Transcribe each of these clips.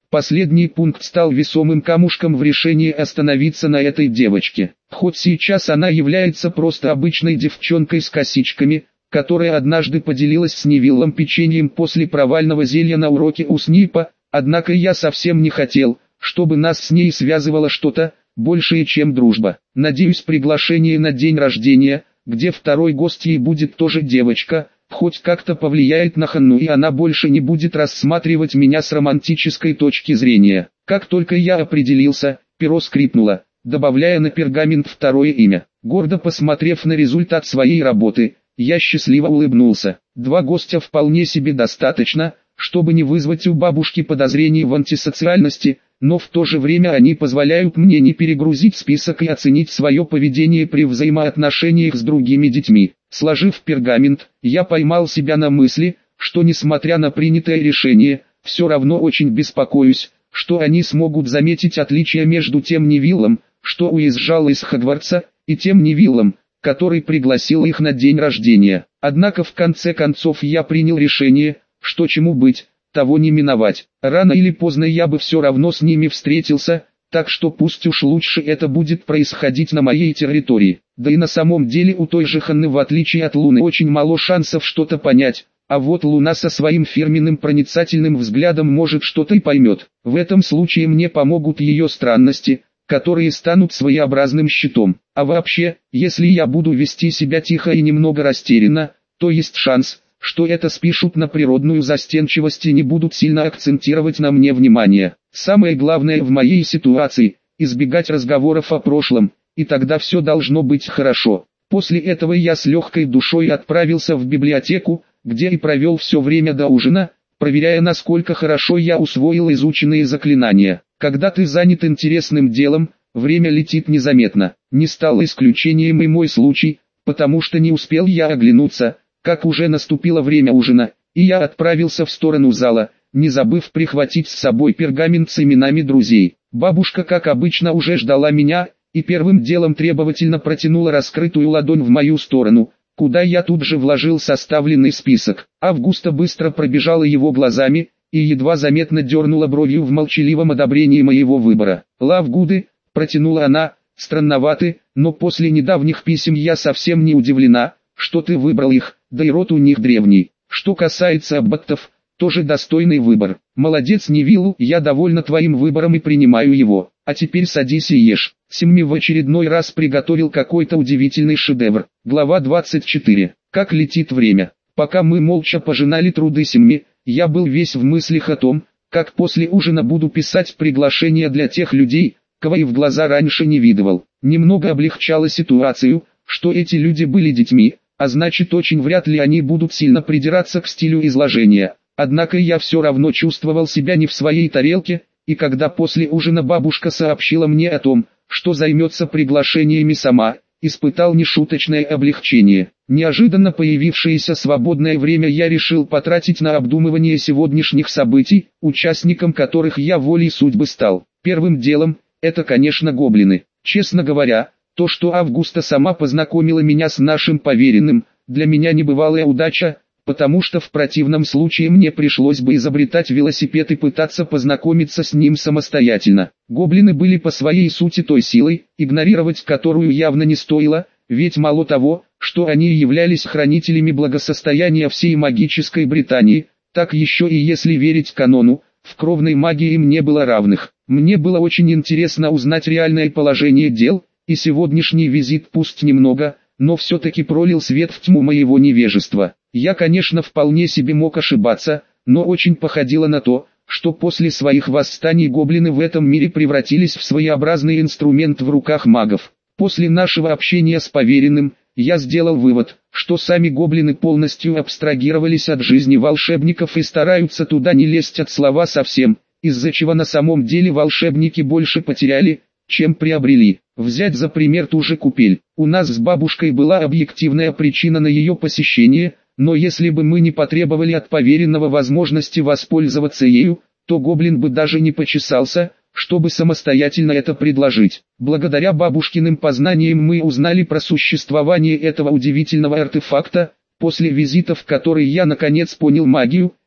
Последний пункт стал весомым камушком в решении остановиться на этой девочке. Хоть сейчас она является просто обычной девчонкой с косичками, которая однажды поделилась с Невиллом печеньем после провального зелья на уроке у Снипа, однако я совсем не хотел, чтобы нас с ней связывало что-то большее, чем дружба. Надеюсь, приглашение на день рождения, где второй гостьей будет тоже девочка, хоть как-то повлияет на Ханну, и она больше не будет рассматривать меня с романтической точки зрения. Как только я определился, перо скрипнуло, добавляя на пергамент второе имя. Гордо посмотрев на результат своей работы, я счастливо улыбнулся. 2 гостя вполне себе достаточно, чтобы не вызвать у бабушки подозрений в антисоциальности, но в то же время они позволяют мне не перегрузить список и оценить свое поведение при взаимоотношениях с другими детьми. Сложив пергамент, я поймал себя на мысли, что несмотря на принятое решение, все равно очень беспокоюсь, что они смогут заметить отличия между тем Невиллом, что уезжал из Хогвартса, и тем Невиллом, который пригласил их на день рождения. Однако в конце концов я принял решение, что чему быть, того не миновать. Рано или поздно я бы все равно с ними встретился, так что пусть уж лучше это будет происходить на моей территории. Да и на самом деле у той же Ханны, в отличие от Луны, очень мало шансов что-то понять, а вот Луна со своим фирменным проницательным взглядом может что-то и поймет. В этом случае мне помогут ее странности, которые станут своеобразным щитом. А вообще, если я буду вести себя тихо и немного растерянно, то есть шанс, что это спишут на природную застенчивость и не будут сильно акцентировать на мне внимание. Самое главное в моей ситуации – избегать разговоров о прошлом, и тогда все должно быть хорошо. После этого я с легкой душой отправился в библиотеку, где и провел все время до ужина, проверяя, насколько хорошо я усвоил изученные заклинания. Когда ты занят интересным делом, время летит незаметно. Не стал исключением и мой случай, потому что не успел я оглянуться, как уже наступило время ужина, и я отправился в сторону зала, не забыв прихватить с собой пергамент с именами друзей. Бабушка, как обычно, уже ждала меня, и первым делом требовательно протянула раскрытую ладонь в мою сторону, куда я тут же вложил составленный список. Августа быстро пробежала его глазами, и едва заметно дернула бровью в молчаливом одобрении моего выбора. «Лавгуды», — протянула она, — «странноваты, но после недавних писем я совсем не удивлена, что ты выбрал их, да и род у них древний. Что касается аббаттов, тоже достойный выбор. Молодец, Невилл, я довольна твоим выбором и принимаю его. А теперь садись и ешь». Семми в очередной раз приготовил какой-то удивительный шедевр. Глава 24. Как летит время. Пока мы молча пожинали труды Семми, я был весь в мыслях о том, как после ужина буду писать приглашения для тех людей, кого и в глаза раньше не видывал. Немного облегчало ситуацию, что эти люди были детьми, а значит очень вряд ли они будут сильно придираться к стилю изложения. Однако я все равно чувствовал себя не в своей тарелке, и когда после ужина бабушка сообщила мне о том, что займется приглашениями сама, испытал нешуточное облегчение. Неожиданно появившееся свободное время я решил потратить на обдумывание сегодняшних событий, участником которых я волей судьбы стал. Первым делом, это, конечно, гоблины. Честно говоря, то, что Августа сама познакомила меня с нашим поверенным, для меня небывалая удача, потому что в противном случае мне пришлось бы изобретать велосипед и пытаться познакомиться с ним самостоятельно. Гоблины были по своей сути той силой, игнорировать которую явно не стоило, ведь мало того, что они являлись хранителями благосостояния всей магической Британии, так еще и, если верить канону, в кровной магии им не было равных. Мне было очень интересно узнать реальное положение дел, и сегодняшний визит пусть немного, но все-таки пролил свет в тьму моего невежества. Я, конечно, вполне себе мог ошибаться, но очень походило на то, что после своих восстаний гоблины в этом мире превратились в своеобразный инструмент в руках магов. После нашего общения с поверенным, я сделал вывод, что сами гоблины полностью абстрагировались от жизни волшебников и стараются туда не лезть от слова совсем, из-за чего на самом деле волшебники больше потеряли, чем приобрели. Взять за пример ту же купель. У нас с бабушкой была объективная причина на ее посещение, но если бы мы не потребовали от поверенного возможности воспользоваться ею, то гоблин бы даже не почесался, чтобы самостоятельно это предложить. Благодаря бабушкиным познаниям мы узнали про существование этого удивительного артефакта, после визита в который я наконец понял магию,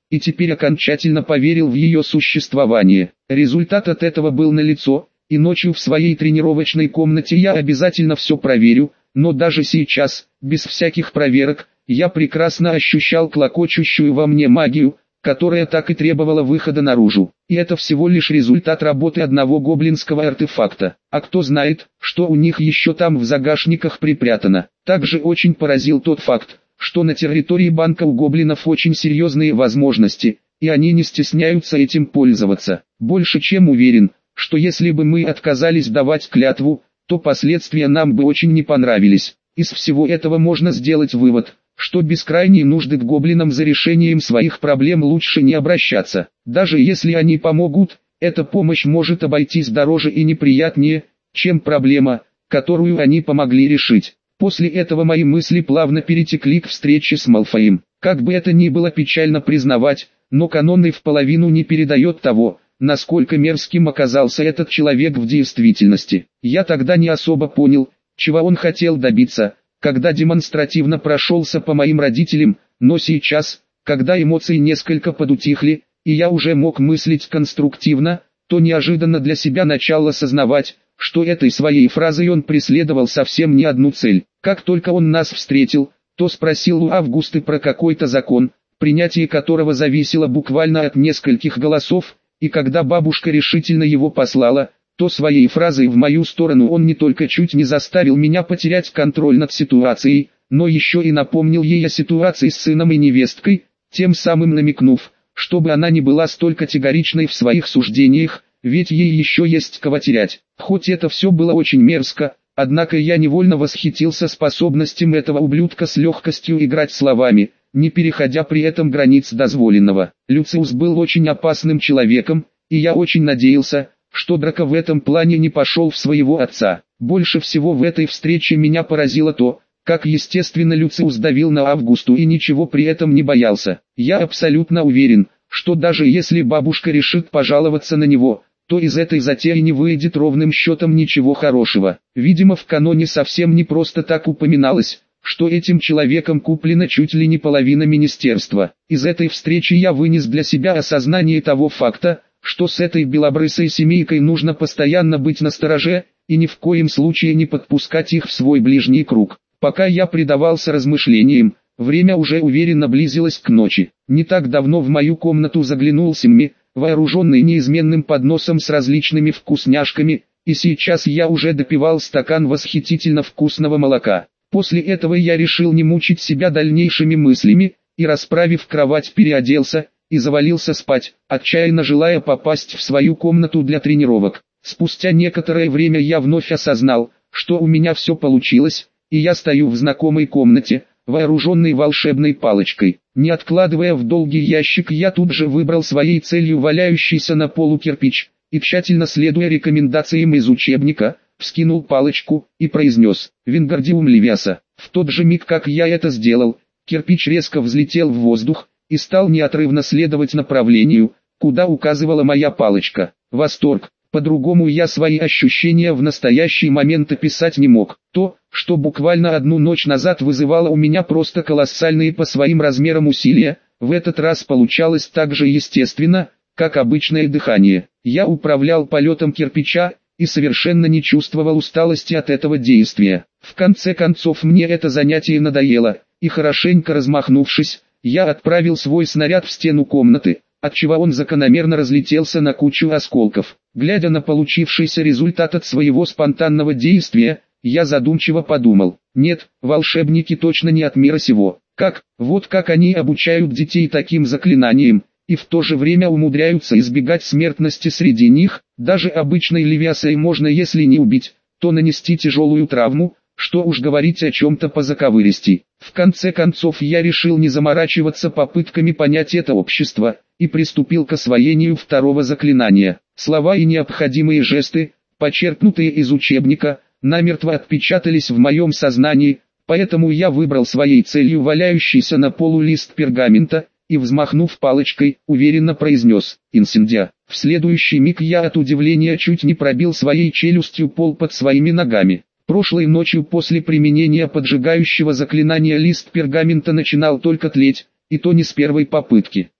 и теперь окончательно поверил в ее существование. Результат от этого был налицо, и ночью в своей тренировочной комнате я обязательно все проверю, но даже сейчас, без всяких проверок, я прекрасно ощущал клокочущую во мне магию, которая так и требовала выхода наружу. И это всего лишь результат работы одного гоблинского артефакта. А кто знает, что у них еще там в загашниках припрятано. Также очень поразил тот факт, что на территории банка у гоблинов очень серьезные возможности, и они не стесняются этим пользоваться. Больше чем уверен, что если бы мы отказались давать клятву, то последствия нам бы очень не понравились. Из всего этого можно сделать вывод, что без крайней нужды к гоблинам за решением своих проблем лучше не обращаться. Даже если они помогут, эта помощь может обойтись дороже и неприятнее, чем проблема, которую они помогли решить. После этого мои мысли плавно перетекли к встрече с Малфоем. Как бы это ни было печально признавать, но канонный в половину не передает того, насколько мерзким оказался этот человек в действительности. Я тогда не особо понял, чего он хотел добиться, когда демонстративно прошелся по моим родителям, но сейчас, когда эмоции несколько подутихли, и я уже мог мыслить конструктивно, то неожиданно для себя начал осознавать, что этой своей фразой он преследовал совсем не одну цель. Как только он нас встретил, то спросил у Августы про какой-то закон, принятие которого зависело буквально от нескольких голосов, и когда бабушка решительно его послала, то своей фразой в мою сторону он не только чуть не заставил меня потерять контроль над ситуацией, но еще и напомнил ей о ситуации с сыном и невесткой, тем самым намекнув, чтобы она не была столь категоричной в своих суждениях, ведь ей еще есть кого терять. Хоть это все было очень мерзко, однако я невольно восхитился способностям этого ублюдка с легкостью играть словами, не переходя при этом границ дозволенного. Люциус был очень опасным человеком, и я очень надеялся, что Драко в этом плане не пошел в своего отца. Больше всего в этой встрече меня поразило то, как естественно Люциус давил на Августу и ничего при этом не боялся. Я абсолютно уверен, что даже если бабушка решит пожаловаться на него, то из этой затеи не выйдет ровным счетом ничего хорошего. Видимо, в каноне совсем не просто так упоминалось, что этим человеком куплена чуть ли не половина министерства. Из этой встречи я вынес для себя осознание того факта, что с этой белобрысой семейкой нужно постоянно быть настороже, и ни в коем случае не подпускать их в свой ближний круг. Пока я предавался размышлениям, время уже уверенно близилось к ночи. Не так давно в мою комнату заглянул Симми, вооруженный неизменным подносом с различными вкусняшками, и сейчас я уже допивал стакан восхитительно вкусного молока. После этого я решил не мучить себя дальнейшими мыслями, и расправив кровать переоделся, и завалился спать, отчаянно желая попасть в свою комнату для тренировок. Спустя некоторое время я вновь осознал, что у меня все получилось, и я стою в знакомой комнате, вооруженный волшебной палочкой. Не откладывая в долгий ящик, я тут же выбрал своей целью валяющийся на полу кирпич, и тщательно следуя рекомендациям из учебника, вскинул палочку и произнес «Вингардиум левиаса». В тот же миг, как я это сделал, кирпич резко взлетел в воздух, и стал неотрывно следовать направлению, куда указывала моя палочка. Восторг, по-другому я свои ощущения в настоящий момент описать не мог. То, что буквально одну ночь назад вызывало у меня просто колоссальные по своим размерам усилия, в этот раз получалось так же естественно, как обычное дыхание. Я управлял полетом кирпича, и совершенно не чувствовал усталости от этого действия. В конце концов мне это занятие надоело, и хорошенько размахнувшись, я отправил свой снаряд в стену комнаты, отчего он закономерно разлетелся на кучу осколков. Глядя на получившийся результат от своего спонтанного действия, я задумчиво подумал: нет, волшебники точно не от мира сего. Вот как они обучают детей таким заклинаниям, и в то же время умудряются избегать смертности среди них. Даже обычной левиасой можно, если не убить, то нанести тяжелую травму, что уж говорить о чем-то позаковыристей. В конце концов я решил не заморачиваться попытками понять это общество, и приступил к освоению второго заклинания. Слова и необходимые жесты, почерпнутые из учебника, намертво отпечатались в моем сознании, поэтому я выбрал своей целью валяющийся на полу лист пергамента, и взмахнув палочкой, уверенно произнес «Инсендия». В следующий миг я от удивления чуть не пробил своей челюстью пол под своими ногами. Прошлой ночью после применения поджигающего заклинания лист пергамента начинал только тлеть, и то не с первой попытки.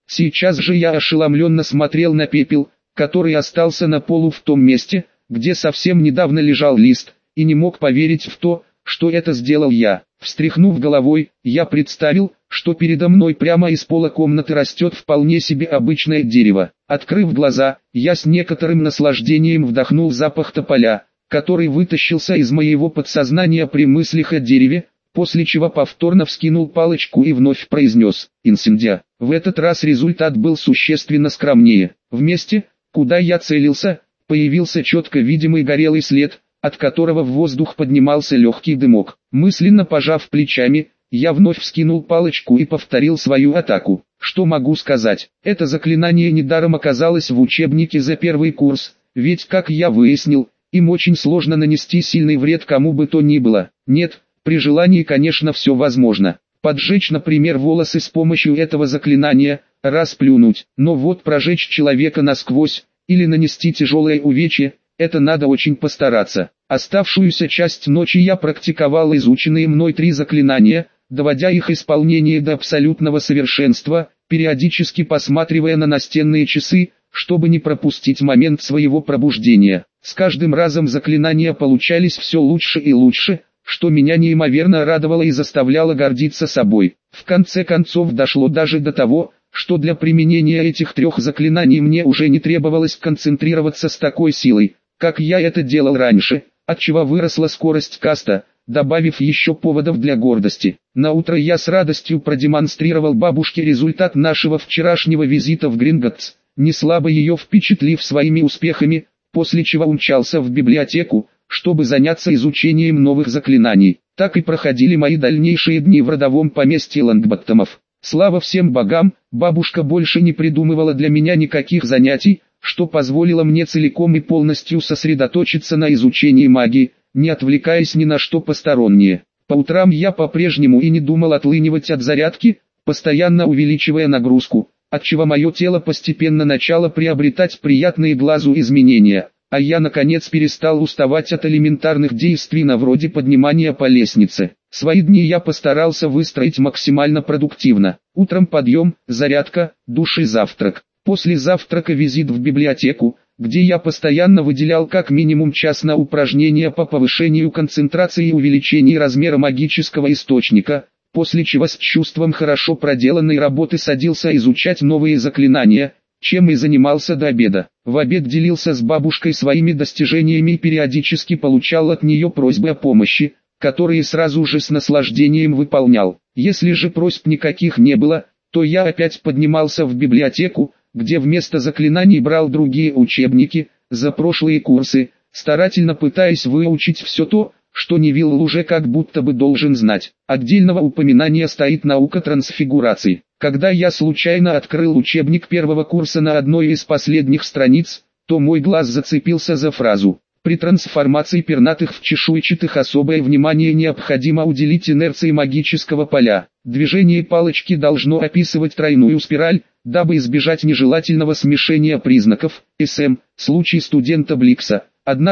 Сейчас же я ошеломленно смотрел на пепел, который остался на полу в том месте, где совсем недавно лежал лист, и не мог поверить в то, что это сделал я. Встряхнув головой, я представил, что передо мной прямо из пола комнаты растет вполне себе обычное дерево. Открыв глаза, я с некоторым наслаждением вдохнул запах тополя, который вытащился из моего подсознания при мыслях о дереве, после чего повторно вскинул палочку и вновь произнес «Инсендия». В этот раз результат был существенно скромнее. В месте, куда я целился, появился четко видимый горелый след, от которого в воздух поднимался легкий дымок. Мысленно пожав плечами, я вновь вскинул палочку и повторил свою атаку. Что могу сказать? Это заклинание недаром оказалось в учебнике за первый курс, ведь, как я выяснил, им очень сложно нанести сильный вред кому бы то ни было. Нет, при желании, конечно, все возможно. Поджечь, например, волосы с помощью этого заклинания, расплюнуть, но вот прожечь человека насквозь, или нанести тяжелое увечье, это надо очень постараться. Оставшуюся часть ночи я практиковал изученные мной 3 заклинания, доводя их исполнение до абсолютного совершенства, периодически посматривая на настенные часы, чтобы не пропустить момент своего пробуждения. С каждым разом заклинания получались все лучше и лучше, что меня неимоверно радовало и заставляло гордиться собой. В конце концов дошло даже до того, что для применения этих 3 заклинаний мне уже не требовалось концентрироваться с такой силой, как я это делал раньше, отчего выросла скорость каста, добавив еще поводов для гордости. Наутро я с радостью продемонстрировал бабушке результат нашего вчерашнего визита в Гринготтс, неслабо ее впечатлив своими успехами, после чего умчался в библиотеку, чтобы заняться изучением новых заклинаний. Так и проходили мои дальнейшие дни в родовом поместье Лонгботтомов. Слава всем богам, бабушка больше не придумывала для меня никаких занятий, что позволило мне целиком и полностью сосредоточиться на изучении магии, не отвлекаясь ни на что постороннее. По утрам я по-прежнему и не думал отлынивать от зарядки, постоянно увеличивая нагрузку, отчего мое тело постепенно начало приобретать приятные глазу изменения, а я наконец перестал уставать от элементарных действий на вроде поднимания по лестнице. Свои дни я постарался выстроить максимально продуктивно. Утром подъем, зарядка, душ и завтрак. После завтрака визит в библиотеку, где я постоянно выделял как минимум час на упражнения по повышению концентрации и увеличению размера магического источника, после чего с чувством хорошо проделанной работы садился изучать новые заклинания, чем и занимался до обеда. В обед делился с бабушкой своими достижениями и периодически получал от нее просьбы о помощи, которые сразу же с наслаждением выполнял. Если же просьб никаких не было, то я опять поднимался в библиотеку, где вместо заклинаний брал другие учебники, за прошлые курсы, старательно пытаясь выучить все то, что Невилл уже как будто бы должен знать. Отдельного упоминания стоит наука трансфигурации. Когда я случайно открыл учебник первого курса на одной из последних страниц, то мой глаз зацепился за фразу: «При трансформации пернатых в чешуйчатых особое внимание необходимо уделить инерции магического поля. Движение палочки должно описывать тройную спираль, дабы избежать нежелательного смешения признаков. СМ. Случай студента Бликса.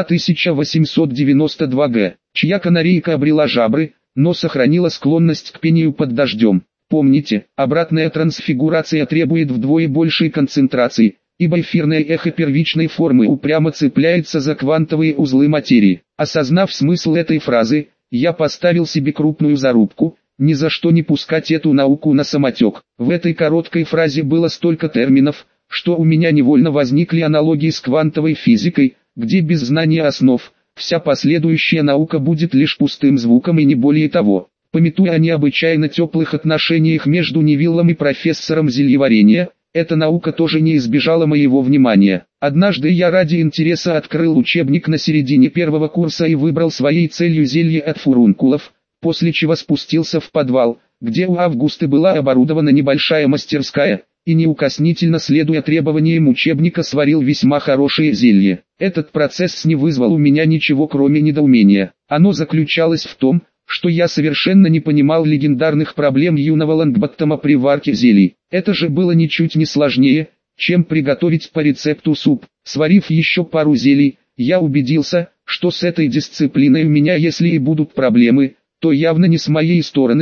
1892 г. Чья канарейка обрела жабры, но сохранила склонность к пению под дождем. Помните, обратная трансфигурация требует вдвое большей концентрации, ибо эфирное эхо первичной формы упрямо цепляется за квантовые узлы материи». Осознав смысл этой фразы, я поставил себе крупную зарубку: ни за что не пускать эту науку на самотек. В этой короткой фразе было столько терминов, что у меня невольно возникли аналогии с квантовой физикой, где без знания основ, вся последующая наука будет лишь пустым звуком и не более того. Памятуя о необычайно теплых отношениях между Невиллом и профессором зельеварения, эта наука тоже не избежала моего внимания. Однажды я ради интереса открыл учебник на середине первого курса и выбрал своей целью зелье от фурункулов, после чего спустился в подвал, где у Августы была оборудована небольшая мастерская, и неукоснительно следуя требованиям учебника сварил весьма хорошее зелье. Этот процесс не вызвал у меня ничего кроме недоумения. Оно заключалось в том, что я совершенно не понимал легендарных проблем юного Лонгботтома при варке зелий. Это же было ничуть не сложнее, чем приготовить по рецепту суп. Сварив еще пару зелий, я убедился, что с этой дисциплиной у меня если и будут проблемы, то явно не с моей стороны,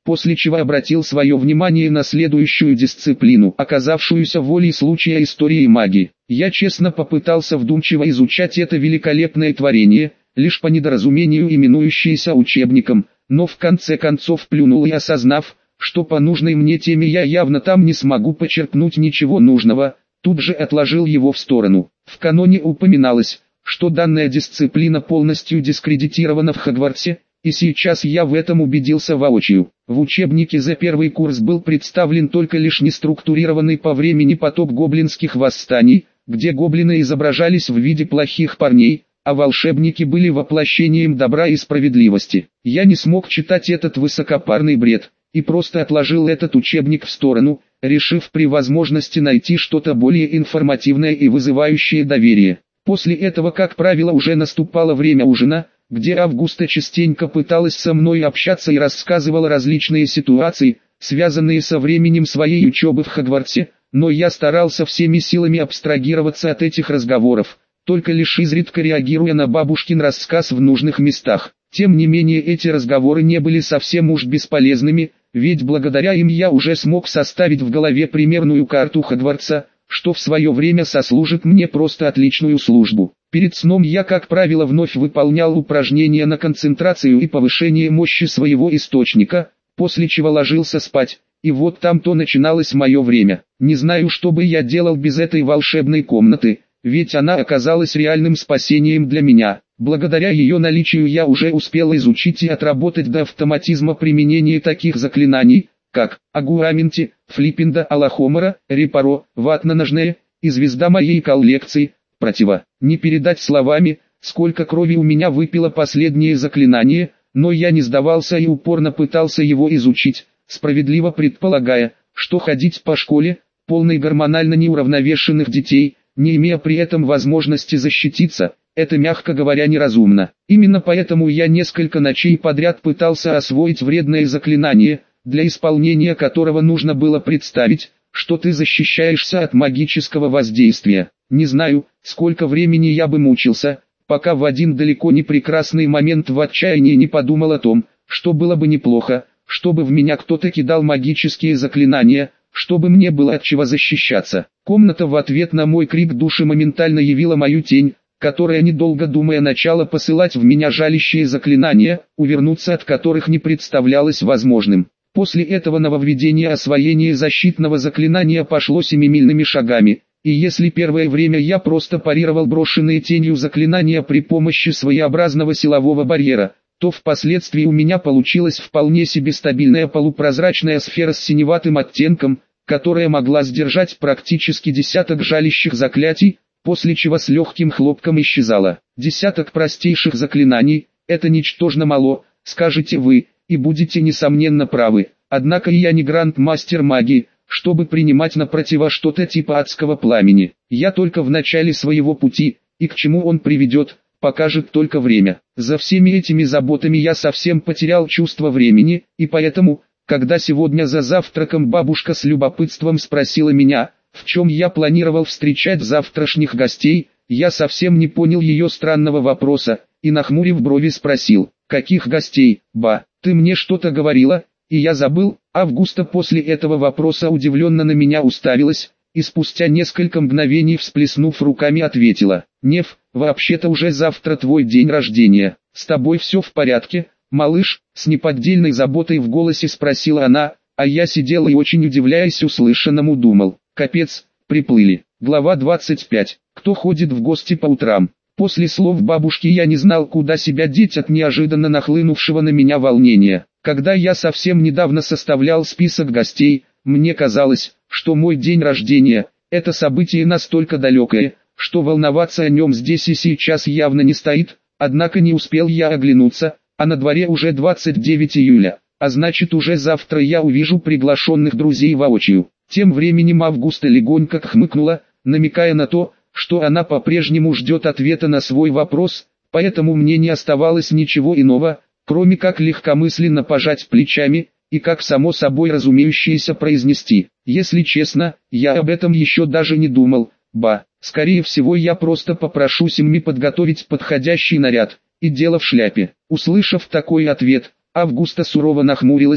после чего обратил свое внимание на следующую дисциплину, оказавшуюся волей случая истории магии. Я честно попытался вдумчиво изучать это великолепное творение, лишь по недоразумению именующееся учебником, но в конце концов плюнул и, осознав, что по нужной мне теме я явно там не смогу почерпнуть ничего нужного, тут же отложил его в сторону. В каноне упоминалось, что данная дисциплина полностью дискредитирована в Хогвартсе, и сейчас я в этом убедился воочию. В учебнике за первый курс был представлен только лишь неструктурированный по времени поток гоблинских восстаний, где гоблины изображались в виде плохих парней, а волшебники были воплощением добра и справедливости. Я не смог читать этот высокопарный бред, и просто отложил этот учебник в сторону, решив при возможности найти что-то более информативное и вызывающее доверие. После этого, как правило, уже наступало время ужина, где Августа частенько пыталась со мной общаться и рассказывала различные ситуации, связанные со временем своей учебы в Хогвартсе, но я старался всеми силами абстрагироваться от этих разговоров, только лишь изредка реагируя на бабушкин рассказ в нужных местах. Тем не менее, эти разговоры не были совсем уж бесполезными, ведь благодаря им я уже смог составить в голове примерную карту Хогвартса, что в свое время сослужит мне просто отличную службу. Перед сном я, как правило, вновь выполнял упражнения на концентрацию и повышение мощи своего источника, после чего ложился спать, и вот там-то начиналось мое время. Не знаю, что бы я делал без этой волшебной комнаты, ведь она оказалась реальным спасением для меня. Благодаря ее наличию я уже успел изучить и отработать до автоматизма применение таких заклинаний, как Агуаменти, Флиппинда Алахомора, Репаро, Ватна-ножная и звезда моей коллекции, протива. Не передать словами, сколько крови у меня выпило последнее заклинание, но я не сдавался и упорно пытался его изучить, справедливо предполагая, что ходить по школе, полной гормонально неуравновешенных детей, не имея при этом возможности защититься, это, мягко говоря, неразумно. Именно поэтому я несколько ночей подряд пытался освоить вредное заклинание, для исполнения которого нужно было представить, что ты защищаешься от магического воздействия. Не знаю, сколько времени я бы мучился, пока в один далеко не прекрасный момент в отчаянии не подумал о том, что было бы неплохо, чтобы в меня кто-то кидал магические заклинания, чтобы мне было от чего защищаться. Комната в ответ на мой крик души моментально явила мою тень, которая, недолго думая, начала посылать в меня жалящие заклинания, увернуться от которых не представлялось возможным. После этого нововведение освоения защитного заклинания пошло семимильными шагами, и если первое время я просто парировал брошенные тенью заклинания при помощи своеобразного силового барьера, то впоследствии у меня получилась вполне себе стабильная полупрозрачная сфера с синеватым оттенком, которая могла сдержать практически десяток жалящих заклятий, после чего с легким хлопком исчезала. Десяток простейших заклинаний – это ничтожно мало, скажете вы, и будете несомненно правы. Однако я не гранд-мастер магии, чтобы принимать на протива что-то типа адского пламени. Я только в начале своего пути, и к чему он приведет, покажет только время. За всеми этими заботами я совсем потерял чувство времени, и поэтому, когда сегодня за завтраком бабушка с любопытством спросила меня, в чем я планировал встречать завтрашних гостей, я совсем не понял ее странного вопроса, и нахмурив брови спросил: «Каких гостей, ба? Ты мне что-то говорила, и я забыл?» Августа после этого вопроса удивленно на меня уставилась, и спустя несколько мгновений, всплеснув руками, ответила: «Нев, вообще-то уже завтра твой день рождения. С тобой все в порядке, малыш?» С неподдельной заботой в голосе спросила она, а я сидел и, очень удивляясь услышанному, думал: капец, приплыли. Глава 25. Кто ходит в гости по утрам? После слов бабушки я не знал, куда себя деть от неожиданно нахлынувшего на меня волнения. Когда я совсем недавно составлял список гостей, мне казалось, что мой день рождения – это событие настолько далекое, что волноваться о нем здесь и сейчас явно не стоит, однако не успел я оглянуться, а на дворе уже 29 июля, а значит уже завтра я увижу приглашенных друзей воочию. Тем временем Августа легонько хмыкнула, намекая на то, что она по-прежнему ждет ответа на свой вопрос, поэтому мне не оставалось ничего иного, кроме как легкомысленно пожать плечами, и как само собой разумеющееся произнести: «Если честно, я об этом еще даже не думал, ба, скорее всего я просто попрошу Симми подготовить подходящий наряд, и дело в шляпе». Услышав такой ответ, Августа сурово нахмурилась,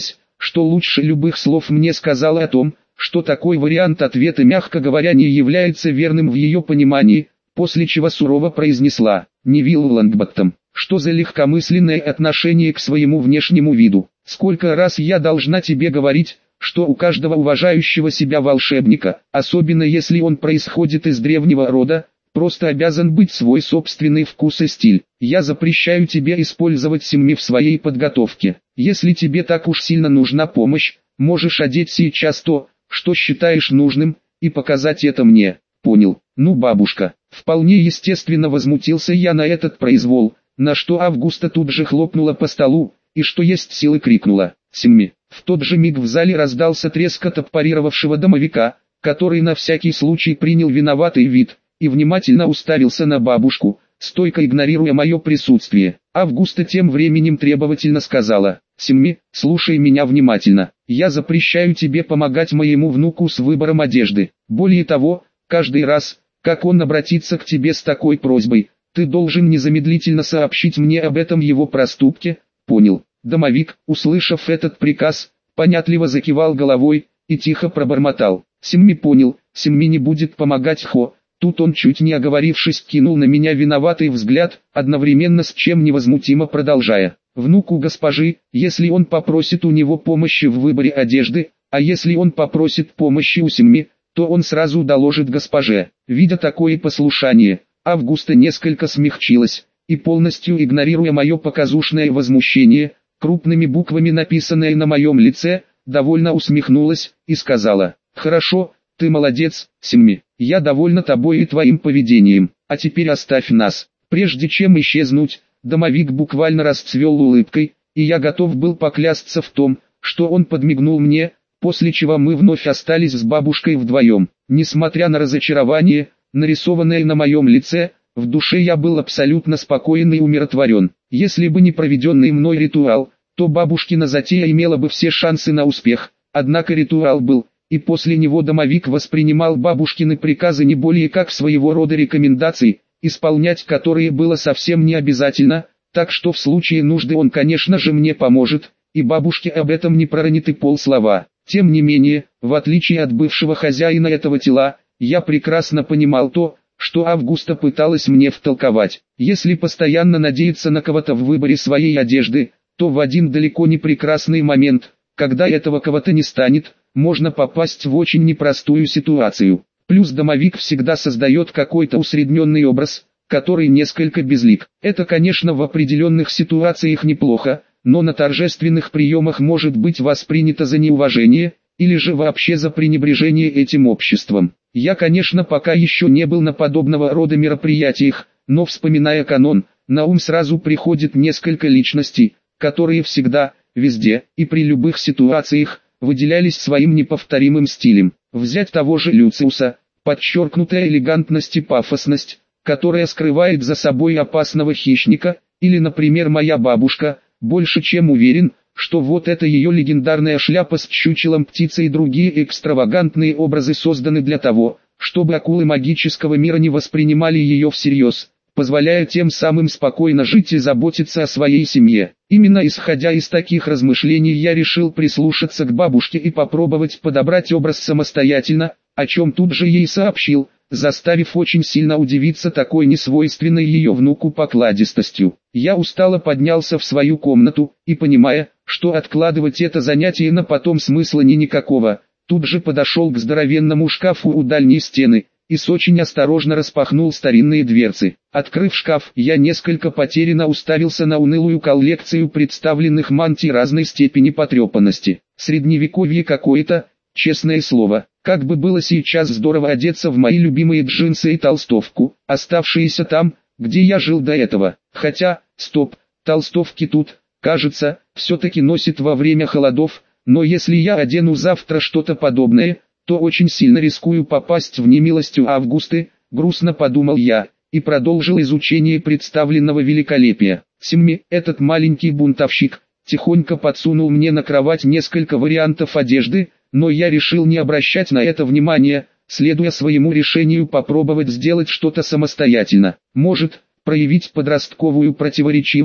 что лучше любых слов мне сказала о том, что такой вариант ответа, мягко говоря, не является верным в ее понимании, после чего сурово произнесла: «Невилл Лонгботтом, что за легкомысленное отношение к своему внешнему виду? Сколько раз я должна тебе говорить, что у каждого уважающего себя волшебника, особенно если он происходит из древнего рода, просто обязан быть свой собственный вкус и стиль. Я запрещаю тебе использовать Симми в своей подготовке. Если тебе так уж сильно нужна помощь, можешь одеть сейчас то, что считаешь нужным, и показать это мне». «Понял, ну бабушка». Вполне естественно возмутился я на этот произвол, на что Августа тут же хлопнула по столу, и что есть силы крикнула: «Симми!». В тот же миг в зале раздался треск от парировавшего домовика, который на всякий случай принял виноватый вид, и внимательно уставился на бабушку, стойко игнорируя мое присутствие. Августа тем временем требовательно сказала: «Симми, слушай меня внимательно. Я запрещаю тебе помогать моему внуку с выбором одежды. Более того, каждый раз, как он обратится к тебе с такой просьбой, ты должен незамедлительно сообщить мне об этом его проступке, понял?» Домовик, услышав этот приказ, понятливо закивал головой и тихо пробормотал: «Симми понял, Симми не будет помогать Хо». Тут он, чуть не оговорившись, кинул на меня виноватый взгляд, одновременно с чем невозмутимо продолжая: «Внуку госпожи, если он попросит у него помощи в выборе одежды, а если он попросит помощи у Симми, то он сразу доложит госпоже». Видя такое послушание, Августа несколько смягчилась, и полностью игнорируя мое показушное возмущение, крупными буквами написанное на моем лице, довольно усмехнулась и сказала: «Хорошо, ты молодец, Симми, я довольна тобой и твоим поведением, а теперь оставь нас». Прежде чем исчезнуть, домовик буквально расцвел улыбкой, и я готов был поклясться в том, что он подмигнул мне, после чего мы вновь остались с бабушкой вдвоем. Несмотря на разочарование, нарисованное на моем лице, в душе я был абсолютно спокоен и умиротворен. Если бы не проведенный мной ритуал, то бабушкина затея имела бы все шансы на успех, однако ритуал был, и после него домовик воспринимал бабушкины приказы не более как своего рода рекомендации, исполнять которые было совсем не обязательно, так что в случае нужды он, конечно же, мне поможет, и бабушке об этом не проронит и полслова. Тем не менее, в отличие от бывшего хозяина этого тела, я прекрасно понимал то, что Августа пыталась мне втолковать. Если постоянно надеяться на кого-то в выборе своей одежды, то в один далеко не прекрасный момент, когда этого кого-то не станет, можно попасть в очень непростую ситуацию. Плюс домовик всегда создает какой-то усредненный образ, который несколько безлик. Это, конечно, в определенных ситуациях неплохо, но на торжественных приемах может быть воспринято за неуважение, или же вообще за пренебрежение этим обществом. Я, конечно, пока еще не был на подобного рода мероприятиях, но вспоминая канон, на ум сразу приходит несколько личностей, которые всегда, везде и при любых ситуациях, выделялись своим неповторимым стилем. Взять того же Люциуса, подчеркнутая элегантность и пафосность, которая скрывает за собой опасного хищника, или, например, моя бабушка, больше чем уверен, что вот эта ее легендарная шляпа с чучелом птицы и другие экстравагантные образы созданы для того, чтобы акулы магического мира не воспринимали ее всерьез, позволяя тем самым спокойно жить и заботиться о своей семье. Именно исходя из таких размышлений я решил прислушаться к бабушке и попробовать подобрать образ самостоятельно, о чем тут же ей сообщил, заставив очень сильно удивиться такой несвойственной ее внуку покладистостью. Я устало поднялся в свою комнату, и понимая, что откладывать это занятие на потом смысла никакого, тут же подошел к здоровенному шкафу у дальней стены, и очень осторожно распахнул старинные дверцы. Открыв шкаф, я несколько потерянно уставился на унылую коллекцию представленных мантий разной степени потрепанности. Средневековье какое-то, честное слово. Как бы было сейчас здорово одеться в мои любимые джинсы и толстовку, оставшиеся там, где я жил до этого. Хотя, стоп, толстовки тут, кажется, все-таки носит во время холодов, но если я одену завтра что-то подобное, то очень сильно рискую попасть в немилость у Августы, грустно подумал я, и продолжил изучение представленного великолепия. Симми, этот маленький бунтовщик, тихонько подсунул мне на кровать несколько вариантов одежды, но я решил не обращать на это внимания, следуя своему решению попробовать сделать что-то самостоятельно. Может, проявить подростковую противоречивость,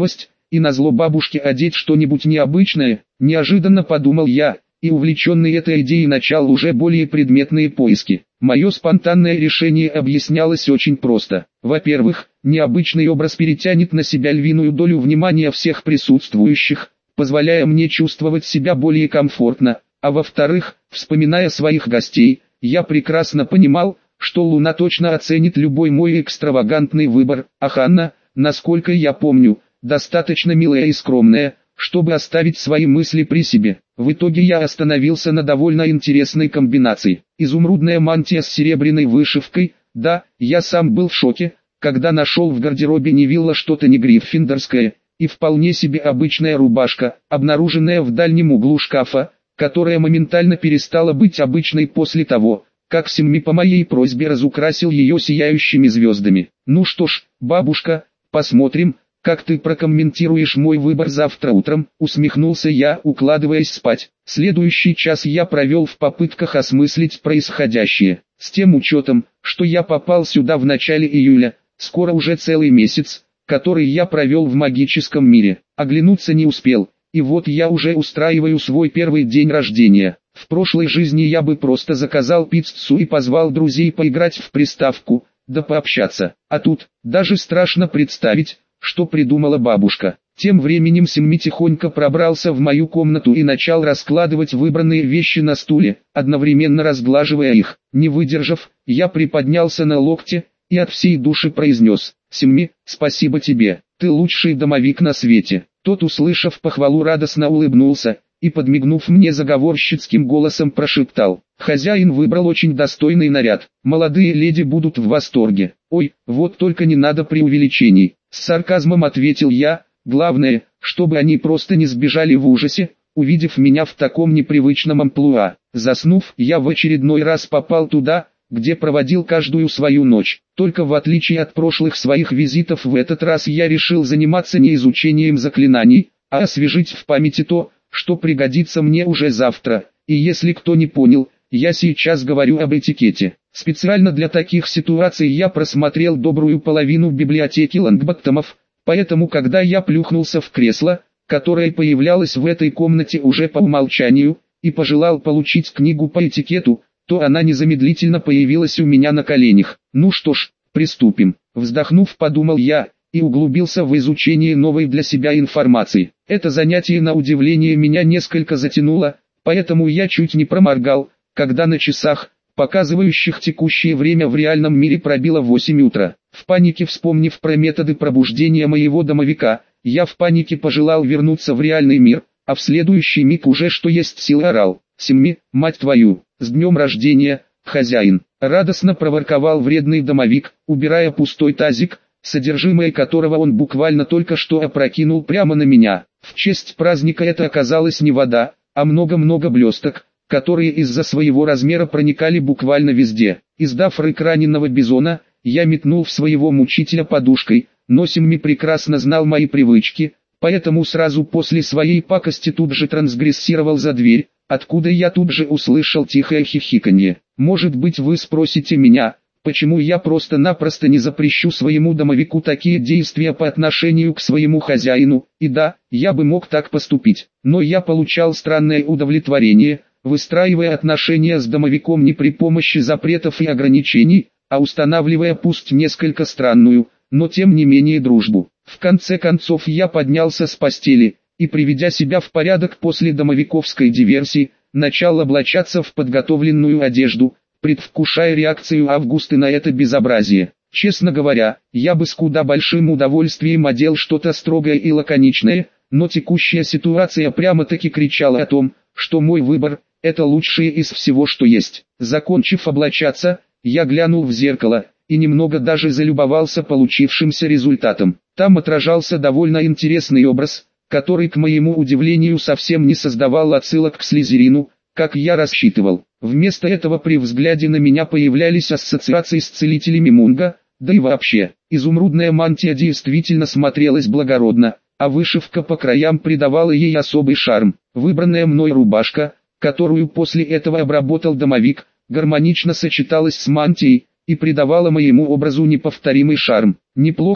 и назло бабушке одеть что-нибудь необычное, неожиданно подумал я, и увлеченный этой идеей начал уже более предметные поиски. Мое спонтанное решение объяснялось очень просто. Во-первых, необычный образ перетянет на себя львиную долю внимания всех присутствующих, позволяя мне чувствовать себя более комфортно, а во-вторых, вспоминая своих гостей, я прекрасно понимал, что Луна точно оценит любой мой экстравагантный выбор, а Ханна, насколько я помню, достаточно милая и скромная, чтобы оставить свои мысли при себе. В итоге я остановился на довольно интересной комбинации. Изумрудная мантия с серебряной вышивкой, да, я сам был в шоке, когда нашел в гардеробе Невилла что-то не гриффиндорское, и вполне себе обычная рубашка, обнаруженная в дальнем углу шкафа, которая моментально перестала быть обычной после того, как Симми по моей просьбе разукрасил ее сияющими звездами. Ну что ж, бабушка, посмотрим, как ты прокомментируешь мой выбор завтра утром, усмехнулся я, укладываясь спать. Следующий час я провел в попытках осмыслить происходящее. С тем учетом, что я попал сюда в начале июля, скоро уже целый месяц, который я провел в магическом мире. Оглянуться не успел, и вот я уже устраиваю свой первый день рождения. В прошлой жизни я бы просто заказал пиццу и позвал друзей поиграть в приставку, да пообщаться. А тут, даже страшно представить, что придумала бабушка. Тем временем Симми тихонько пробрался в мою комнату и начал раскладывать выбранные вещи на стуле, одновременно разглаживая их. Не выдержав, я приподнялся на локте и от всей души произнес: «Симми, спасибо тебе, ты лучший домовик на свете». Тот, услышав похвалу, радостно улыбнулся и, подмигнув мне заговорщицким голосом, прошептал: «Хозяин выбрал очень достойный наряд, молодые леди будут в восторге». «Ой, вот только не надо преувеличений», — с сарказмом ответил я, «главное, чтобы они просто не сбежали в ужасе, увидев меня в таком непривычном амплуа». Заснув, я в очередной раз попал туда, где проводил каждую свою ночь. Только в отличие от прошлых своих визитов, в этот раз я решил заниматься не изучением заклинаний, а освежить в памяти то, что пригодится мне уже завтра. И если кто не понял, я сейчас говорю об этикете. Специально для таких ситуаций я просмотрел добрую половину библиотеки Лонгботтомов, поэтому когда я плюхнулся в кресло, которое появлялось в этой комнате уже по умолчанию, и пожелал получить книгу по этикету, то она незамедлительно появилась у меня на коленях. Ну что ж, приступим. Вздохнув, подумал я, и углубился в изучение новой для себя информации. Это занятие на удивление меня несколько затянуло, поэтому я чуть не проморгал, когда на часах, показывающих текущее время в реальном мире, пробило 8 утра. В панике вспомнив про методы пробуждения моего домовика, я в панике пожелал вернуться в реальный мир, а в следующий миг уже что есть силы орал: «Симми, мать твою, с днем рождения, хозяин!» Радостно проворковал вредный домовик, убирая пустой тазик, содержимое которого он буквально только что опрокинул прямо на меня. В честь праздника это оказалась не вода, а много-много блесток, которые из-за своего размера проникали буквально везде. Издав рык раненого бизона, я метнул в своего мучителя подушкой, но Симми прекрасно знал мои привычки, поэтому сразу после своей пакости тут же трансгрессировал за дверь, откуда я тут же услышал тихое хихиканье. Может быть, вы спросите меня, почему я просто-напросто не запрещу своему домовику такие действия по отношению к своему хозяину, и да, я бы мог так поступить, но я получал странное удовлетворение, выстраивая отношения с домовиком не при помощи запретов и ограничений, а устанавливая пусть несколько странную, но тем не менее дружбу. В конце концов я поднялся с постели, и, приведя себя в порядок после домовиковской диверсии, начал облачаться в подготовленную одежду, предвкушая реакцию Августы на это безобразие. Честно говоря, я бы с куда большим удовольствием одел что-то строгое и лаконичное, но текущая ситуация прямо-таки кричала о том, что мой выбор – это лучшее из всего, что есть. Закончив облачаться, я глянул в зеркало, и немного даже залюбовался получившимся результатом. Там отражался довольно интересный образ, который, к моему удивлению, совсем не создавал отсылок к Слизерину, как я рассчитывал. Вместо этого при взгляде на меня появлялись ассоциации с целителями Мунга, да и вообще, изумрудная мантия действительно смотрелась благородно, а вышивка по краям придавала ей особый шарм. Выбранная мной рубашка, которую после этого обработал домовик, гармонично сочеталась с мантией и придавала моему образу неповторимый шарм. «Неплохо»,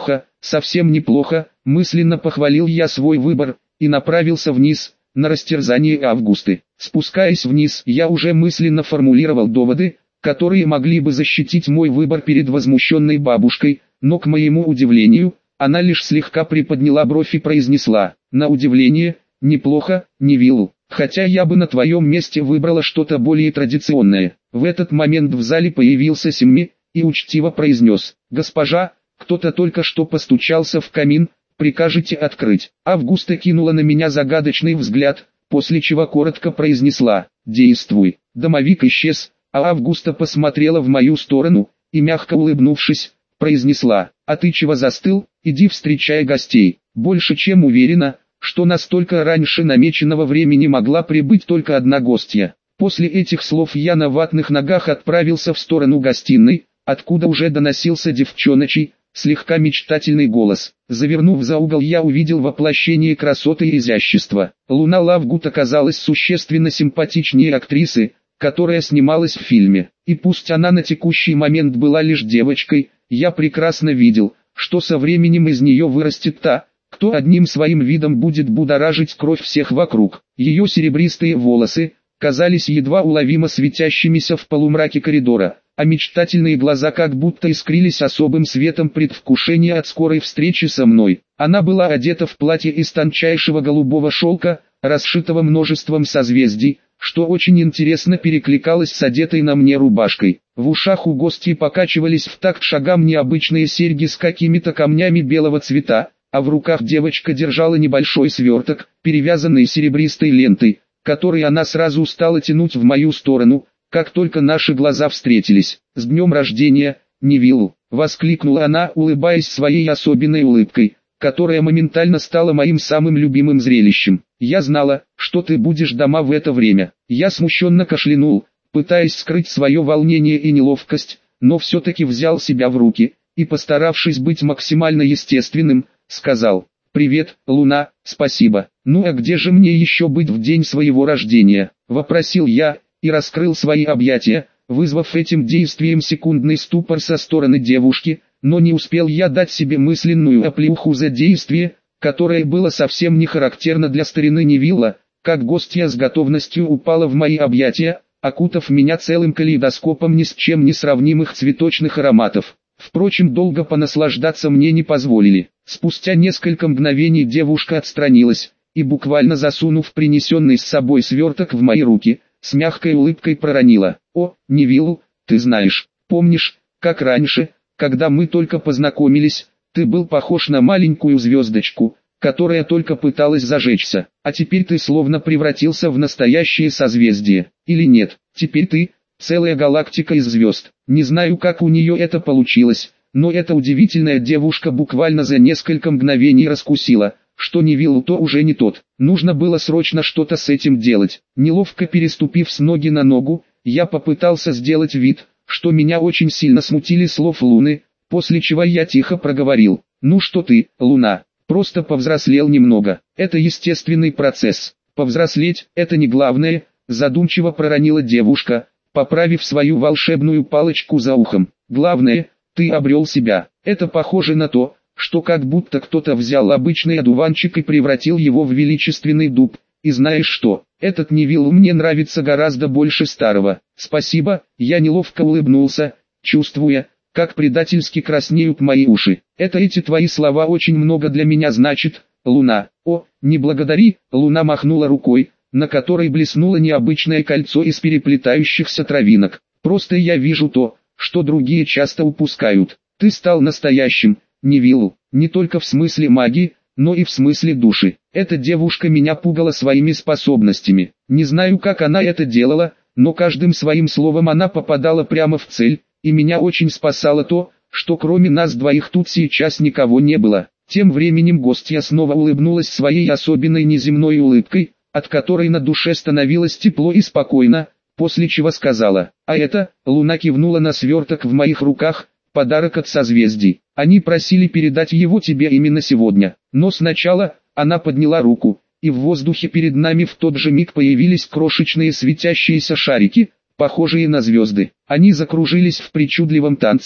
совсем неплохо, мысленно похвалил я свой выбор, и направился вниз, на растерзание Августы. Спускаясь вниз, я уже мысленно формулировал доводы, которые могли бы защитить мой выбор перед возмущенной бабушкой, но к моему удивлению, она лишь слегка приподняла бровь и произнесла: «На удивление, неплохо, Невилл, хотя я бы на твоем месте выбрала что-то более традиционное». В этот момент в зале появился Симми и учтиво произнес: «Госпожа, кто-то только что постучался в камин, прикажете открыть?» Августа кинула на меня загадочный взгляд, после чего коротко произнесла: «Действуй». Домовик исчез, а Августа посмотрела в мою сторону и, мягко улыбнувшись, произнесла: «А ты чего застыл? Иди встречай гостей». Больше чем уверена, что настолько раньше намеченного времени могла прибыть только одна гостья. После этих слов я на ватных ногах отправился в сторону гостиной, откуда уже доносился девчоночий, слегка мечтательный голос. Завернув за угол, я увидел воплощение красоты и изящества. Луна Лавгут оказалась существенно симпатичнее актрисы, которая снималась в фильме. И пусть она на текущий момент была лишь девочкой, я прекрасно видел, что со временем из нее вырастет та, кто одним своим видом будет будоражить кровь всех вокруг. Ее серебристые волосы казались едва уловимо светящимися в полумраке коридора, а мечтательные глаза как будто искрились особым светом предвкушения от скорой встречи со мной. Она была одета в платье из тончайшего голубого шелка, расшитого множеством созвездий, что очень интересно перекликалось с одетой на мне рубашкой. В ушах у гостей покачивались в такт шагам необычные серьги с какими-то камнями белого цвета, а в руках девочка держала небольшой сверток, перевязанный серебристой лентой, который она сразу стала тянуть в мою сторону, как только наши глаза встретились. «С днем рождения, Невилл!» — воскликнула она, улыбаясь своей особенной улыбкой, которая моментально стала моим самым любимым зрелищем. «Я знала, что ты будешь дома в это время». Я смущенно кашлянул, пытаясь скрыть свое волнение и неловкость, но все-таки взял себя в руки, и, постаравшись быть максимально естественным, сказал: «Привет, Луна, спасибо. Ну а где же мне еще быть в день своего рождения?» — вопросил я, и раскрыл свои объятия, вызвав этим действием секундный ступор со стороны девушки, но не успел я дать себе мысленную оплеуху за действие, которое было совсем не характерно для старины Невилла, как гостья с готовностью упала в мои объятия, окутав меня целым калейдоскопом ни с чем не сравнимых цветочных ароматов. Впрочем, долго понаслаждаться мне не позволили. Спустя несколько мгновений девушка отстранилась, и буквально засунув принесенный с собой сверток в мои руки, с мягкой улыбкой проронила: «О, Невилл, ты знаешь, помнишь, как раньше, когда мы только познакомились, ты был похож на маленькую звездочку, которая только пыталась зажечься, а теперь ты словно превратился в настоящее созвездие, или нет, теперь ты — целая галактика из звезд». Не знаю, как у нее это получилось, но эта удивительная девушка буквально за несколько мгновений раскусила, что Невилл то уже не тот. Нужно было срочно что-то с этим делать. Неловко переступив с ноги на ногу, я попытался сделать вид, что меня очень сильно смутили слов Луны, после чего я тихо проговорил: «Ну что ты, Луна, просто повзрослел немного. Это естественный процесс. Повзрослеть — это не главное», — задумчиво проронила девушка, поправив свою волшебную палочку за ухом. «Главное, ты обрел себя. Это похоже на то, что как будто кто-то взял обычный одуванчик и превратил его в величественный дуб. И знаешь что, этот Невилл мне нравится гораздо больше старого». «Спасибо», — я неловко улыбнулся, чувствуя, как предательски краснеют мои уши. Эти твои слова очень много для меня значат, Луна». «О, не благодари», — Луна махнула рукой, на которой блеснуло необычное кольцо из переплетающихся травинок. «Просто я вижу то, что другие часто упускают. Ты стал настоящим, Невилл, не только в смысле магии, но и в смысле души». Эта девушка меня пугала своими способностями. Не знаю, как она это делала, но каждым своим словом она попадала прямо в цель, и меня очень спасало то, что кроме нас двоих тут сейчас никого не было. Тем временем гостья снова улыбнулась своей особенной неземной улыбкой, от которой на душе становилось тепло и спокойно, после чего сказала: «А это», — Луна кивнула на сверток в моих руках, — «подарок от созвездий. Они просили передать его тебе именно сегодня». Но сначала, она подняла руку, и в воздухе перед нами в тот же миг появились крошечные светящиеся шарики, похожие на звезды. Они закружились в причудливом танце,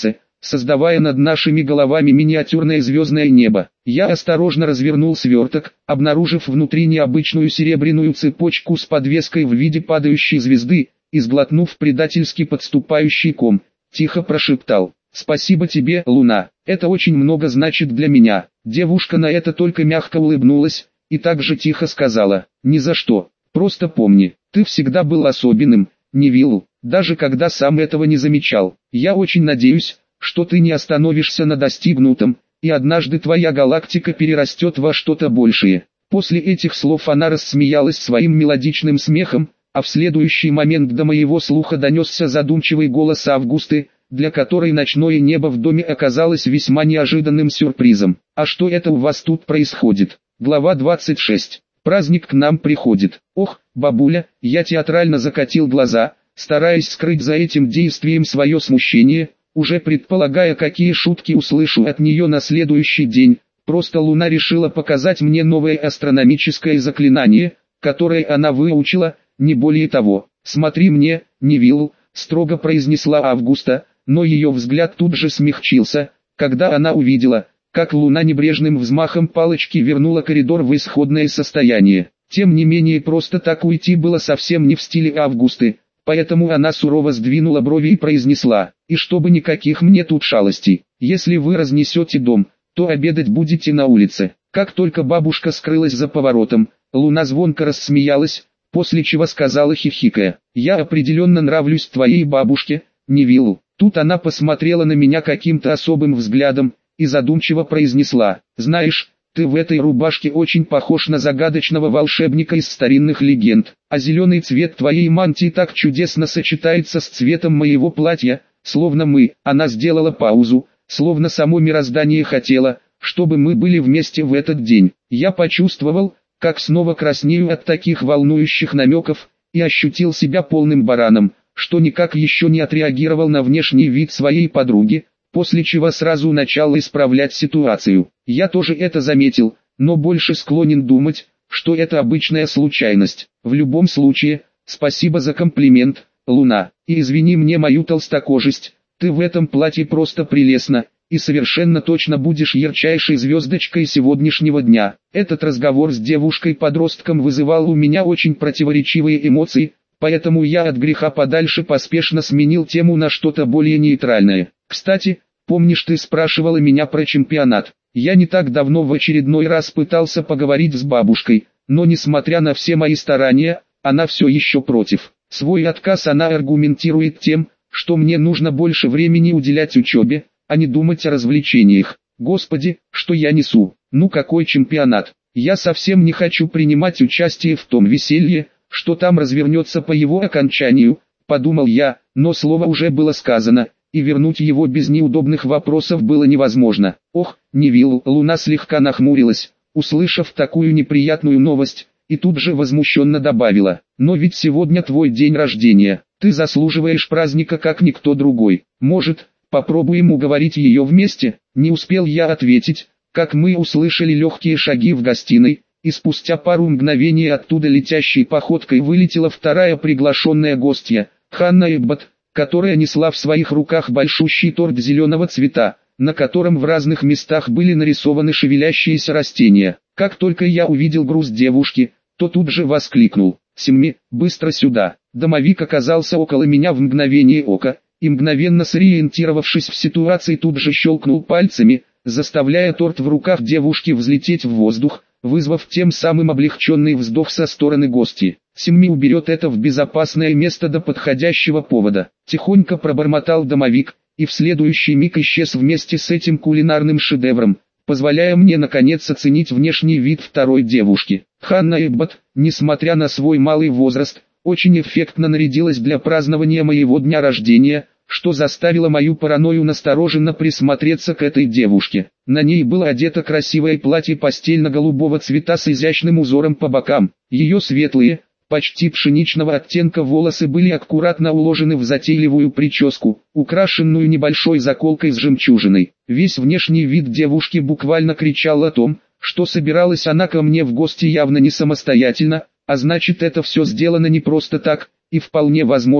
создавая над нашими головами миниатюрное звездное небо. Я осторожно развернул сверток, обнаружив внутри необычную серебряную цепочку с подвеской в виде падающей звезды, и сглотнув предательски подступающий ком, тихо прошептал: «Спасибо тебе, Луна, это очень много значит для меня». Девушка на это только мягко улыбнулась, и также тихо сказала: «Ни за что, просто помни, ты всегда был особенным, Невилл, даже когда сам этого не замечал. Я очень надеюсь, что ты не остановишься на достигнутом, и однажды твоя галактика перерастет во что-то большее». После этих слов она рассмеялась своим мелодичным смехом, а в следующий момент до моего слуха донесся задумчивый голос Августы, для которой ночное небо в доме оказалось весьма неожиданным сюрпризом. «А что это у вас тут происходит?» Глава 26. Праздник к нам приходит. Ох, бабуля, я театрально закатил глаза, стараясь скрыть за этим действием свое смущение, уже предполагая, какие шутки услышу от нее на следующий день. Просто Луна решила показать мне новое астрономическое заклинание, которое она выучила, не более того. «Смотри мне, Невилл», — строго произнесла Августа, но ее взгляд тут же смягчился, когда она увидела, как Луна небрежным взмахом палочки вернула коридор в исходное состояние. Тем не менее, просто так уйти было совсем не в стиле Августы, поэтому она сурово сдвинула брови и произнесла: «И чтобы никаких мне тут шалостей, если вы разнесете дом, то обедать будете на улице». Как только бабушка скрылась за поворотом, Луна звонко рассмеялась, после чего сказала, хихикая: «Я определенно нравлюсь твоей бабушке, Невиллу». Тут она посмотрела на меня каким-то особым взглядом и задумчиво произнесла: «Знаешь, ты в этой рубашке очень похож на загадочного волшебника из старинных легенд, а зеленый цвет твоей мантии так чудесно сочетается с цветом моего платья, словно мы». Она сделала паузу, словно само мироздание хотело, чтобы мы были вместе в этот день. Я почувствовал, как снова краснею от таких волнующих намеков, и ощутил себя полным бараном, что никак еще не отреагировал на внешний вид своей подруги, после чего сразу начал исправлять ситуацию. Я тоже это заметил, но больше склонен думать, что это обычная случайность. В любом случае, спасибо за комплимент, Луна, и извини мне мою толстокожесть, ты в этом платье просто прелестна, и совершенно точно будешь ярчайшей звездочкой сегодняшнего дня. Этот разговор с девушкой-подростком вызывал у меня очень противоречивые эмоции, поэтому я от греха подальше поспешно сменил тему на что-то более нейтральное. «Кстати, помнишь, ты спрашивала меня про чемпионат? Я не так давно в очередной раз пытался поговорить с бабушкой, но несмотря на все мои старания, она все еще против. Свой отказ она аргументирует тем, что мне нужно больше времени уделять учебе, а не думать о развлечениях. Господи, что я несу? Ну какой чемпионат? Я совсем не хочу принимать участие в том веселье, что там развернется по его окончанию», — подумал я, но слово уже было сказано, и вернуть его без неудобных вопросов было невозможно. «Ох, Невилл», — Луна слегка нахмурилась, услышав такую неприятную новость, и тут же возмущенно добавила: «Но ведь сегодня твой день рождения, ты заслуживаешь праздника как никто другой. Может, попробуем уговорить ее вместе?» Не успел я ответить, как мы услышали легкие шаги в гостиной, и спустя пару мгновений оттуда летящей походкой вылетела вторая приглашенная гостья, Ханна Эббот, которая несла в своих руках большущий торт зеленого цвета, на котором в разных местах были нарисованы шевелящиеся растения. Как только я увидел груз девушки, то тут же воскликнул: «Симми, быстро сюда!» Домовик оказался около меня в мгновение ока, и мгновенно сориентировавшись в ситуации, тут же щелкнул пальцами, заставляя торт в руках девушки взлететь в воздух, вызвав тем самым облегченный вздох со стороны гости. «Симми уберет это в безопасное место до подходящего повода», — тихонько пробормотал домовик, и в следующий миг исчез вместе с этим кулинарным шедевром, позволяя мне наконец оценить внешний вид второй девушки. Ханна Эббот, несмотря на свой малый возраст, очень эффектно нарядилась для празднования моего дня рождения, что заставило мою паранойю настороженно присмотреться к этой девушке. На ней было одето красивое платье пастельно-голубого цвета с изящным узором по бокам. Ее светлые, почти пшеничного оттенка волосы были аккуратно уложены в затейливую прическу, украшенную небольшой заколкой с жемчужиной. Весь внешний вид девушки буквально кричал о том, что собиралась она ко мне в гости явно не самостоятельно, а значит, это все сделано не просто так, и вполне возможно,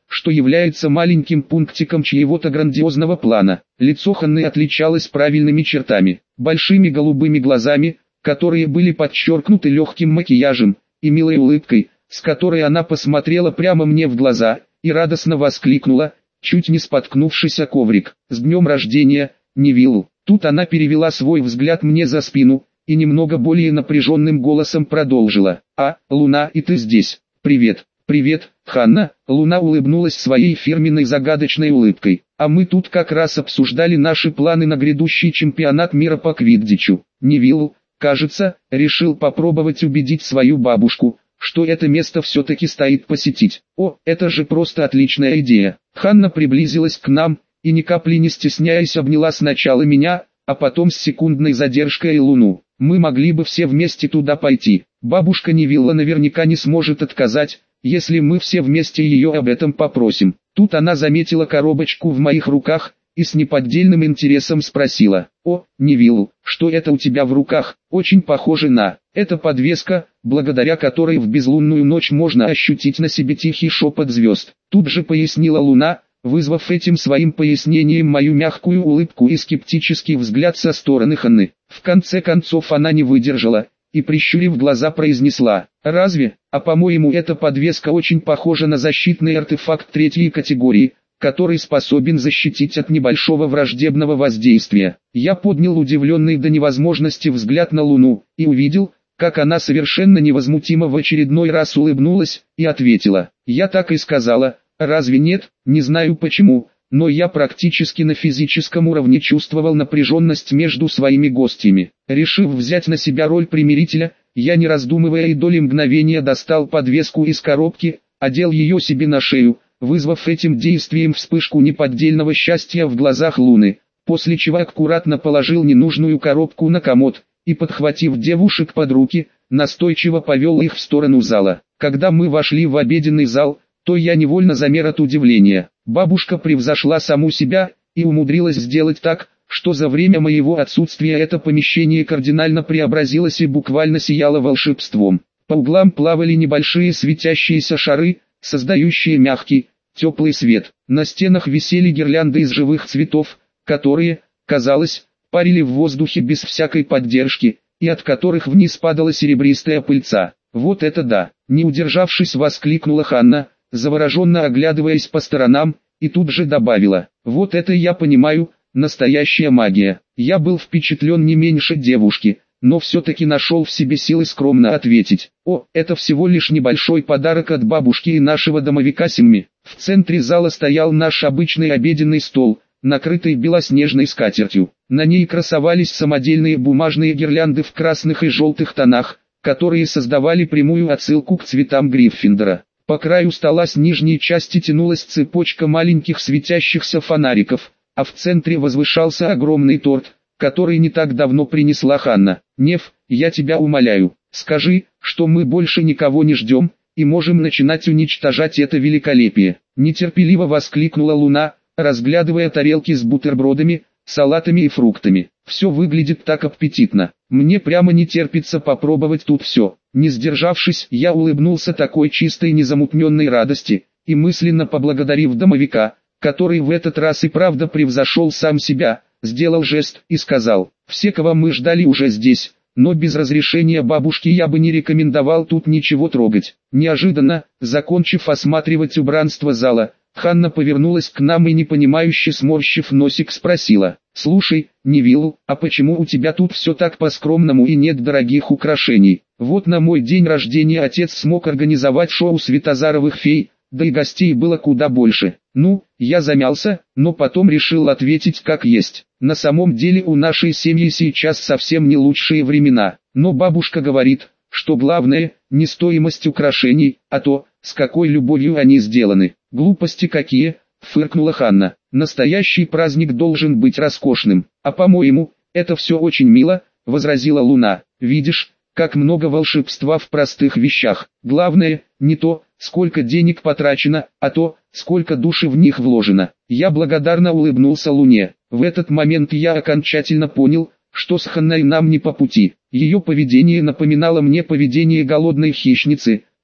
что является маленьким пунктиком чьего-то грандиозного плана. Лицо Ханны отличалось правильными чертами, большими голубыми глазами, которые были подчеркнуты легким макияжем, и милой улыбкой, с которой она посмотрела прямо мне в глаза, и радостно воскликнула, чуть не споткнувшись о коврик: «С днем рождения, Невилл!» Тут она перевела свой взгляд мне за спину, и немного более напряженным голосом продолжила: «А, Луна, и ты здесь? Привет!» «Привет, Ханна!» Луна улыбнулась своей фирменной загадочной улыбкой. «А мы тут как раз обсуждали наши планы на грядущий чемпионат мира по квиддичу. Невилл, кажется, решил попробовать убедить свою бабушку, что это место все-таки стоит посетить. О, это же просто отличная идея!» Ханна приблизилась к нам, и ни капли не стесняясь обняла сначала меня, а потом с секундной задержкой и Луну. «Мы могли бы все вместе туда пойти. Бабушка Невилла наверняка не сможет отказать, если мы все вместе ее об этом попросим». Тут она заметила коробочку в моих руках, и с неподдельным интересом спросила: «О, Невилл, что это у тебя в руках? Очень похоже на...» «Это подвеска, благодаря которой в безлунную ночь можно ощутить на себе тихий шепот звезд», тут же пояснила Луна, вызвав этим своим пояснением мою мягкую улыбку и скептический взгляд со стороны Ханны. В конце концов она не выдержала, и прищурив глаза произнесла: «Разве? А по-моему эта подвеска очень похожа на защитный артефакт третьей категории, который способен защитить от небольшого враждебного воздействия». Я поднял удивленный до невозможности взгляд на Луну, и увидел, как она совершенно невозмутимо в очередной раз улыбнулась, и ответила: «Я так и сказала, разве нет? Не знаю почему, но я практически на физическом уровне чувствовал напряженность между своими гостями. Решив взять на себя роль примирителя, я не раздумывая и доли мгновения достал подвеску из коробки, одел ее себе на шею, вызвав этим действием вспышку неподдельного счастья в глазах Луны, после чего аккуратно положил ненужную коробку на комод, и, подхватив девушек под руки, настойчиво повел их в сторону зала. Когда мы вошли в обеденный зал, то я невольно замер от удивления. Бабушка превзошла саму себя, и умудрилась сделать так, что за время моего отсутствия это помещение кардинально преобразилось и буквально сияло волшебством. По углам плавали небольшие светящиеся шары, создающие мягкий, теплый свет. На стенах висели гирлянды из живых цветов, которые, казалось, парили в воздухе без всякой поддержки, и от которых вниз падала серебристая пыльца. «Вот это да!» — не удержавшись, воскликнула Ханна, завороженно оглядываясь по сторонам, и тут же добавила: «Вот это я понимаю, настоящая магия». Я был впечатлен не меньше девушки, но все-таки нашел в себе силы скромно ответить: «О, это всего лишь небольшой подарок от бабушки и нашего домовика Симми». В центре зала стоял наш обычный обеденный стол, накрытый белоснежной скатертью. На ней красовались самодельные бумажные гирлянды в красных и желтых тонах, которые создавали прямую отсылку к цветам Гриффиндора. По краю стола с нижней части тянулась цепочка маленьких светящихся фонариков, а в центре возвышался огромный торт, который не так давно принесла Ханна. «Нев, я тебя умоляю, скажи, что мы больше никого не ждем, и можем начинать уничтожать это великолепие», — нетерпеливо воскликнула Луна, разглядывая тарелки с бутербродами, салатами и фруктами. «Все выглядит так аппетитно. Мне прямо не терпится попробовать тут все». Не сдержавшись, я улыбнулся такой чистой незамутненной радости, и мысленно поблагодарив домовика, который в этот раз и правда превзошел сам себя, сделал жест и сказал: «Все, кого мы ждали, уже здесь, но без разрешения бабушки я бы не рекомендовал тут ничего трогать». Неожиданно, закончив осматривать убранство зала, Ханна повернулась к нам и, непонимающе сморщив носик, спросила: «Слушай, Невилл, а почему у тебя тут все так по-скромному и нет дорогих украшений? Вот на мой день рождения отец смог организовать шоу Светозаровых фей, да и гостей было куда больше». Ну, я замялся, но потом решил ответить как есть. На самом деле у нашей семьи сейчас совсем не лучшие времена, но бабушка говорит, что главное не стоимость украшений, а то, с какой любовью они сделаны. «Глупости какие!» — фыркнула Ханна. «Настоящий праздник должен быть роскошным». «А по-моему, это все очень мило», — возразила Луна. «Видишь, как много волшебства в простых вещах. Главное, не то, сколько денег потрачено, а то, сколько души в них вложено». Я благодарно улыбнулся Луне. В этот момент я окончательно понял, что с Ханной нам не по пути. Ее поведение напоминало мне поведение голодной хищницы,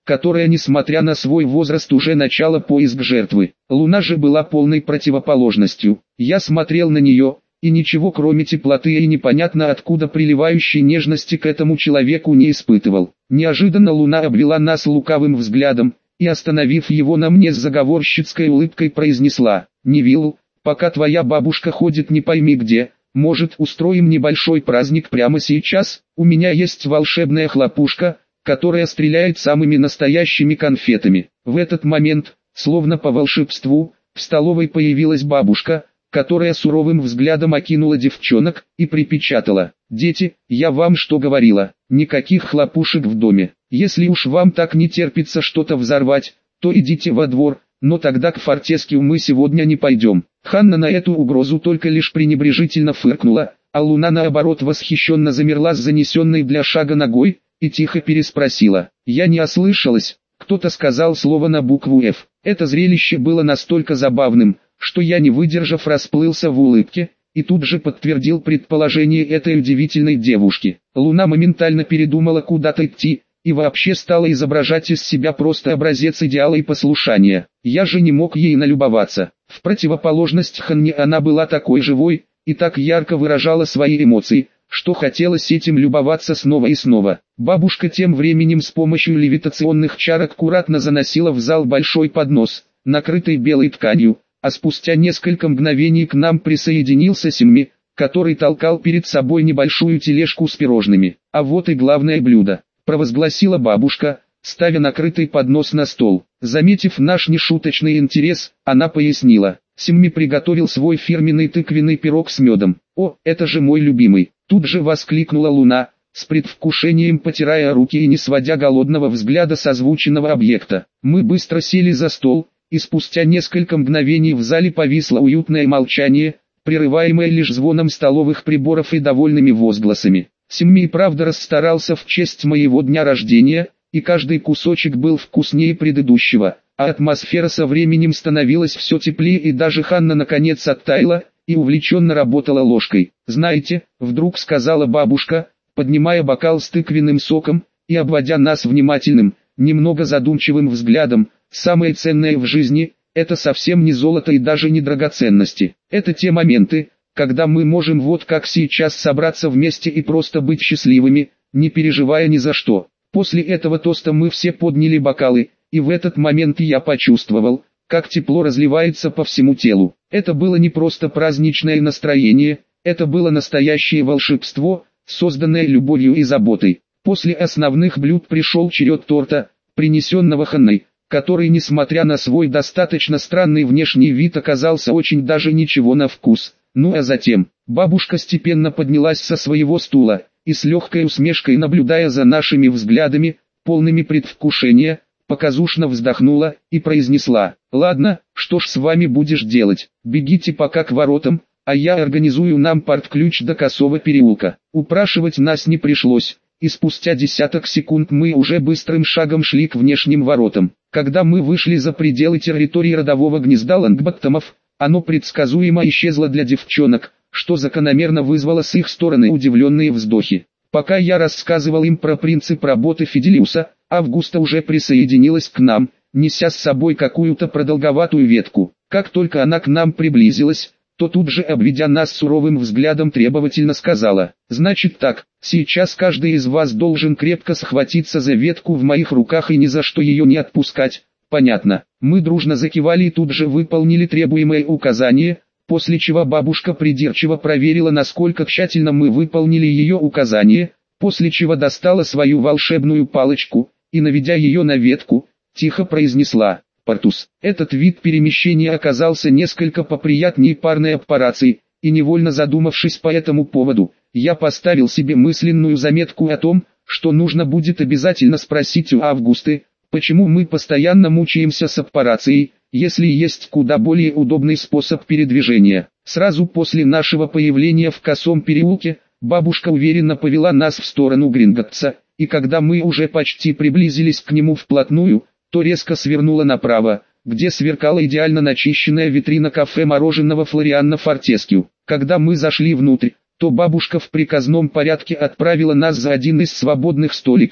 которая, несмотря на свой возраст, уже начала поиск жертвы. Луна же была полной противоположностью. Я смотрел на нее, и ничего кроме теплоты и непонятно откуда приливающей нежности к этому человеку не испытывал. Неожиданно Луна обвела нас лукавым взглядом, и, остановив его на мне с заговорщицкой улыбкой, произнесла: «Невилл, пока твоя бабушка ходит не пойми где, может, устроим небольшой праздник прямо сейчас? У меня есть волшебная хлопушка, которая стреляет самыми настоящими конфетами». В этот момент, словно по волшебству, в столовой появилась бабушка, которая суровым взглядом окинула девчонок и припечатала: «Дети, я вам что говорила, никаких хлопушек в доме. Если уж вам так не терпится что-то взорвать, то идите во двор, но тогда к Фортескью мы сегодня не пойдем». Ханна на эту угрозу только лишь пренебрежительно фыркнула, а Луна наоборот восхищенно замерла с занесенной для шага ногой, и тихо переспросила: «Я не ослышалась, кто-то сказал слово на букву «Ф». Это зрелище было настолько забавным, что я, не выдержав, расплылся в улыбке, и тут же подтвердил предположение этой удивительной девушки. Луна моментально передумала куда-то идти, и вообще стала изображать из себя просто образец идеала и послушания. Я же не мог ей налюбоваться. В противоположность Ханне она была такой живой, и так ярко выражала свои эмоции, что хотелось этим любоваться снова и снова. Бабушка тем временем с помощью левитационных чар аккуратно заносила в зал большой поднос, накрытый белой тканью, а спустя несколько мгновений к нам присоединился Симми, который толкал перед собой небольшую тележку с пирожными. «А вот и главное блюдо», — провозгласила бабушка, ставя накрытый поднос на стол. Заметив наш нешуточный интерес, она пояснила: «Симми приготовил свой фирменный тыквенный пирог с медом». «О, это же мой любимый!» Тут же воскликнула Луна, с предвкушением потирая руки и не сводя голодного взгляда с озвученного объекта. Мы быстро сели за стол, и спустя несколько мгновений в зале повисло уютное молчание, прерываемое лишь звоном столовых приборов и довольными возгласами. Симми и правда расстарался в честь моего дня рождения, и каждый кусочек был вкуснее предыдущего, а атмосфера со временем становилась все теплее, и даже Ханна наконец оттаяла и увлеченно работала ложкой. «Знаете», — вдруг сказала бабушка, поднимая бокал с тыквенным соком и обводя нас внимательным, немного задумчивым взглядом, «самое ценное в жизни — это совсем не золото и даже не драгоценности. Это те моменты, когда мы можем вот как сейчас собраться вместе и просто быть счастливыми, не переживая ни за что». После этого тоста мы все подняли бокалы, и в этот момент я почувствовал, как тепло разливается по всему телу. Это было не просто праздничное настроение, это было настоящее волшебство, созданное любовью и заботой. После основных блюд пришел черед торта, принесенного Ханной, который, несмотря на свой достаточно странный внешний вид, оказался очень даже ничего на вкус. Ну а затем, бабушка степенно поднялась со своего стула, и с легкой усмешкой, наблюдая за нашими взглядами, полными предвкушения, показушно вздохнула и произнесла: «Ладно, что ж с вами будешь делать? Бегите пока к воротам, а я организую нам парт-ключ до Косого переулка». Упрашивать нас не пришлось, и спустя десяток секунд мы уже быстрым шагом шли к внешним воротам. Когда мы вышли за пределы территории родового гнезда Лонгботтомов, оно предсказуемо исчезло для девчонок, что закономерно вызвало с их стороны удивленные вздохи. Пока я рассказывал им про принцип работы Фиделиуса, Августа уже присоединилась к нам, неся с собой какую-то продолговатую ветку. Как только она к нам приблизилась, то тут же, обведя нас суровым взглядом, требовательно сказала: «Значит так, сейчас каждый из вас должен крепко схватиться за ветку в моих руках и ни за что ее не отпускать». «Понятно». Мы дружно закивали и тут же выполнили требуемое указание, после чего бабушка придирчиво проверила, насколько тщательно мы выполнили ее указание, после чего достала свою волшебную палочку и, наведя ее на ветку, тихо произнесла: «Портус». Этот вид перемещения оказался несколько поприятнее парной операции, и невольно задумавшись по этому поводу, я поставил себе мысленную заметку о том, что нужно будет обязательно спросить у Августы, почему мы постоянно мучаемся с операцией, если есть куда более удобный способ передвижения. Сразу после нашего появления в Косом переулке, бабушка уверенно повела нас в сторону Гринготтса, и когда мы уже почти приблизились к нему вплотную, то резко свернула направо, где сверкала идеально начищенная витрина кафе мороженого Флорианна Фортескью. Когда мы зашли внутрь, то бабушка в приказном порядке отправила нас за один из свободных столиков,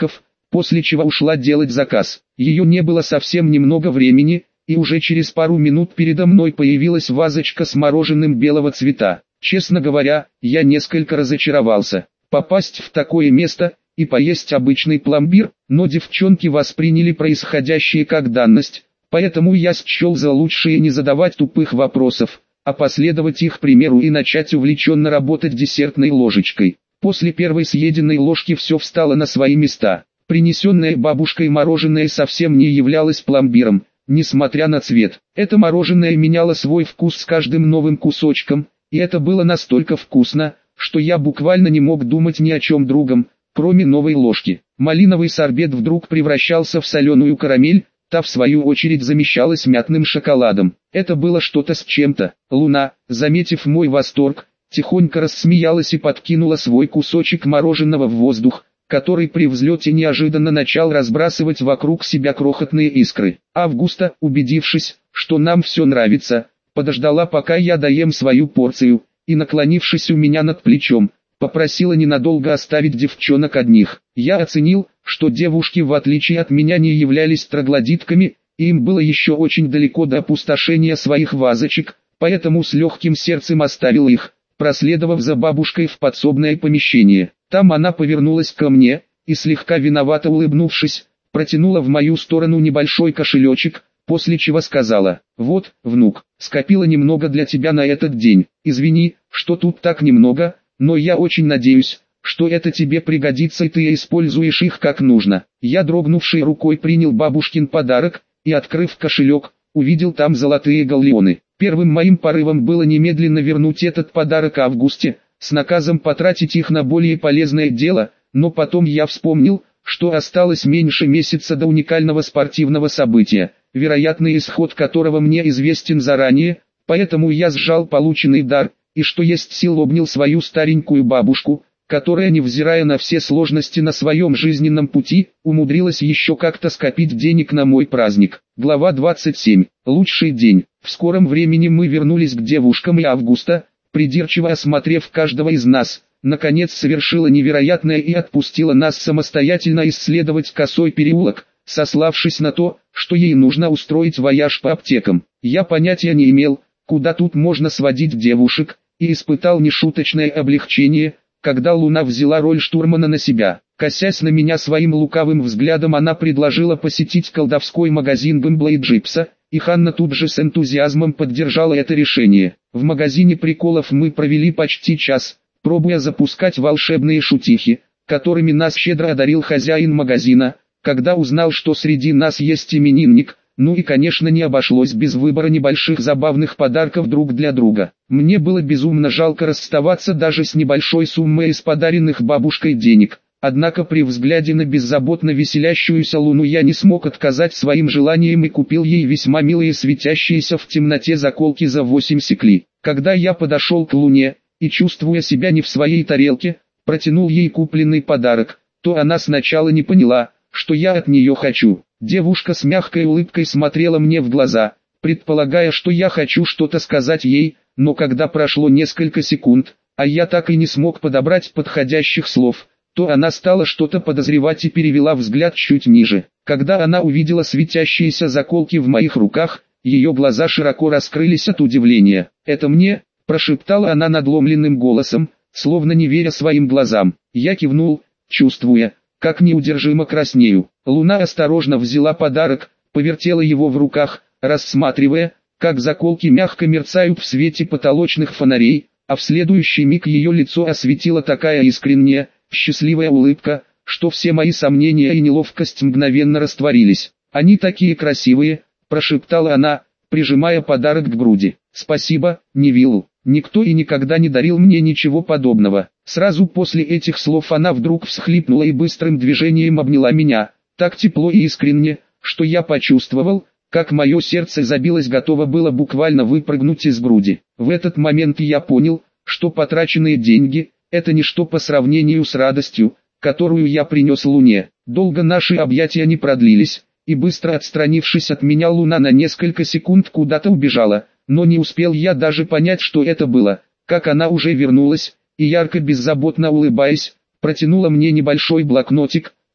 после чего ушла делать заказ. Ее не было совсем немного времени, и уже через пару минут передо мной появилась вазочка с мороженым белого цвета. Честно говоря, я несколько разочаровался. Попасть в такое место и поесть обычный пломбир, но девчонки восприняли происходящее как данность, поэтому я счел за лучшее не задавать тупых вопросов, а последовать их примеру и начать увлеченно работать десертной ложечкой. После первой съеденной ложки все встало на свои места. Принесенное бабушкой мороженое совсем не являлось пломбиром, несмотря на цвет. Это мороженое меняло свой вкус с каждым новым кусочком, и это было настолько вкусно, что я буквально не мог думать ни о чем другом, кроме новой ложки. Малиновый сорбет вдруг превращался в соленую карамель, та в свою очередь замещалась мятным шоколадом. Это было что-то с чем-то. Луна, заметив мой восторг, тихонько рассмеялась и подкинула свой кусочек мороженого в воздух, который при взлете неожиданно начал разбрасывать вокруг себя крохотные искры. Августа, убедившись, что нам все нравится, подождала, пока я доем свою порцию, и, наклонившись у меня над плечом, попросила ненадолго оставить девчонок одних. Я оценил, что девушки в отличие от меня не являлись троглодитками, и им было еще очень далеко до опустошения своих вазочек, поэтому с легким сердцем оставил их, проследовав за бабушкой в подсобное помещение. Там она повернулась ко мне, и слегка виновато улыбнувшись, протянула в мою сторону небольшой кошелечек, после чего сказала: «Вот, внук, скопила немного для тебя на этот день. Извини, что тут так немного, но я очень надеюсь, что это тебе пригодится и ты используешь их как нужно». Я дрогнувшей рукой принял бабушкин подарок, и, открыв кошелек, увидел там золотые галлеоны. Первым моим порывом было немедленно вернуть этот подарок Августе, с наказом потратить их на более полезное дело, но потом я вспомнил, что осталось меньше месяца до уникального спортивного события, вероятный исход которого мне известен заранее, поэтому я сжал полученный дар, и что есть сил обнял свою старенькую бабушку, которая, невзирая на все сложности на своем жизненном пути, умудрилась еще как-то скопить денег на мой праздник. Глава 27. Лучший день. В скором времени мы вернулись к девушкам, и Августа, придирчиво осмотрев каждого из нас, наконец совершила невероятное и отпустила нас самостоятельно исследовать косой переулок, сославшись на то, что ей нужно устроить вояж по аптекам. Я понятия не имел, куда тут можно сводить девушек, и испытал нешуточное облегчение, когда Луна взяла роль штурмана на себя. Косясь на меня своим лукавым взглядом, она предложила посетить колдовской магазин Гэмбла и Джипса, и Ханна тут же с энтузиазмом поддержала это решение. В магазине приколов мы провели почти час, пробуя запускать волшебные шутихи, которыми нас щедро одарил хозяин магазина, когда узнал, что среди нас есть именинник. Ну и конечно не обошлось без выбора небольших забавных подарков друг для друга. Мне было безумно жалко расставаться даже с небольшой суммой из подаренных бабушкой денег. Однако при взгляде на беззаботно веселящуюся Луну я не смог отказать своим желаниям и купил ей весьма милые светящиеся в темноте заколки за 8 секли. Когда я подошел к Луне, и чувствуя себя не в своей тарелке, протянул ей купленный подарок, то она сначала не поняла, что я от нее хочу. Девушка с мягкой улыбкой смотрела мне в глаза, предполагая, что я хочу что-то сказать ей, но когда прошло несколько секунд, а я так и не смог подобрать подходящих слов, то она стала что-то подозревать и перевела взгляд чуть ниже. Когда она увидела светящиеся заколки в моих руках, ее глаза широко раскрылись от удивления. «Это мне?» – прошептала она надломленным голосом, словно не веря своим глазам. Я кивнул, чувствуя, как неудержимо краснею. Луна осторожно взяла подарок, повертела его в руках, рассматривая, как заколки мягко мерцают в свете потолочных фонарей, а в следующий миг ее лицо осветила такая искренняя, счастливая улыбка, что все мои сомнения и неловкость мгновенно растворились. «Они такие красивые», – прошептала она, прижимая подарок к груди. «Спасибо, Невилл. Никто и никогда не дарил мне ничего подобного». Сразу после этих слов она вдруг всхлипнула и быстрым движением обняла меня, так тепло и искренне, что я почувствовал, как мое сердце забилось, готово было буквально выпрыгнуть из груди. В этот момент я понял, что потраченные деньги – это ничто по сравнению с радостью, которую я принес Луне. Долго наши объятия не продлились, и быстро отстранившись от меня, Луна на несколько секунд куда-то убежала, но не успел я даже понять, что это было, как она уже вернулась, и ярко беззаботно улыбаясь, протянула мне небольшой блокнотик,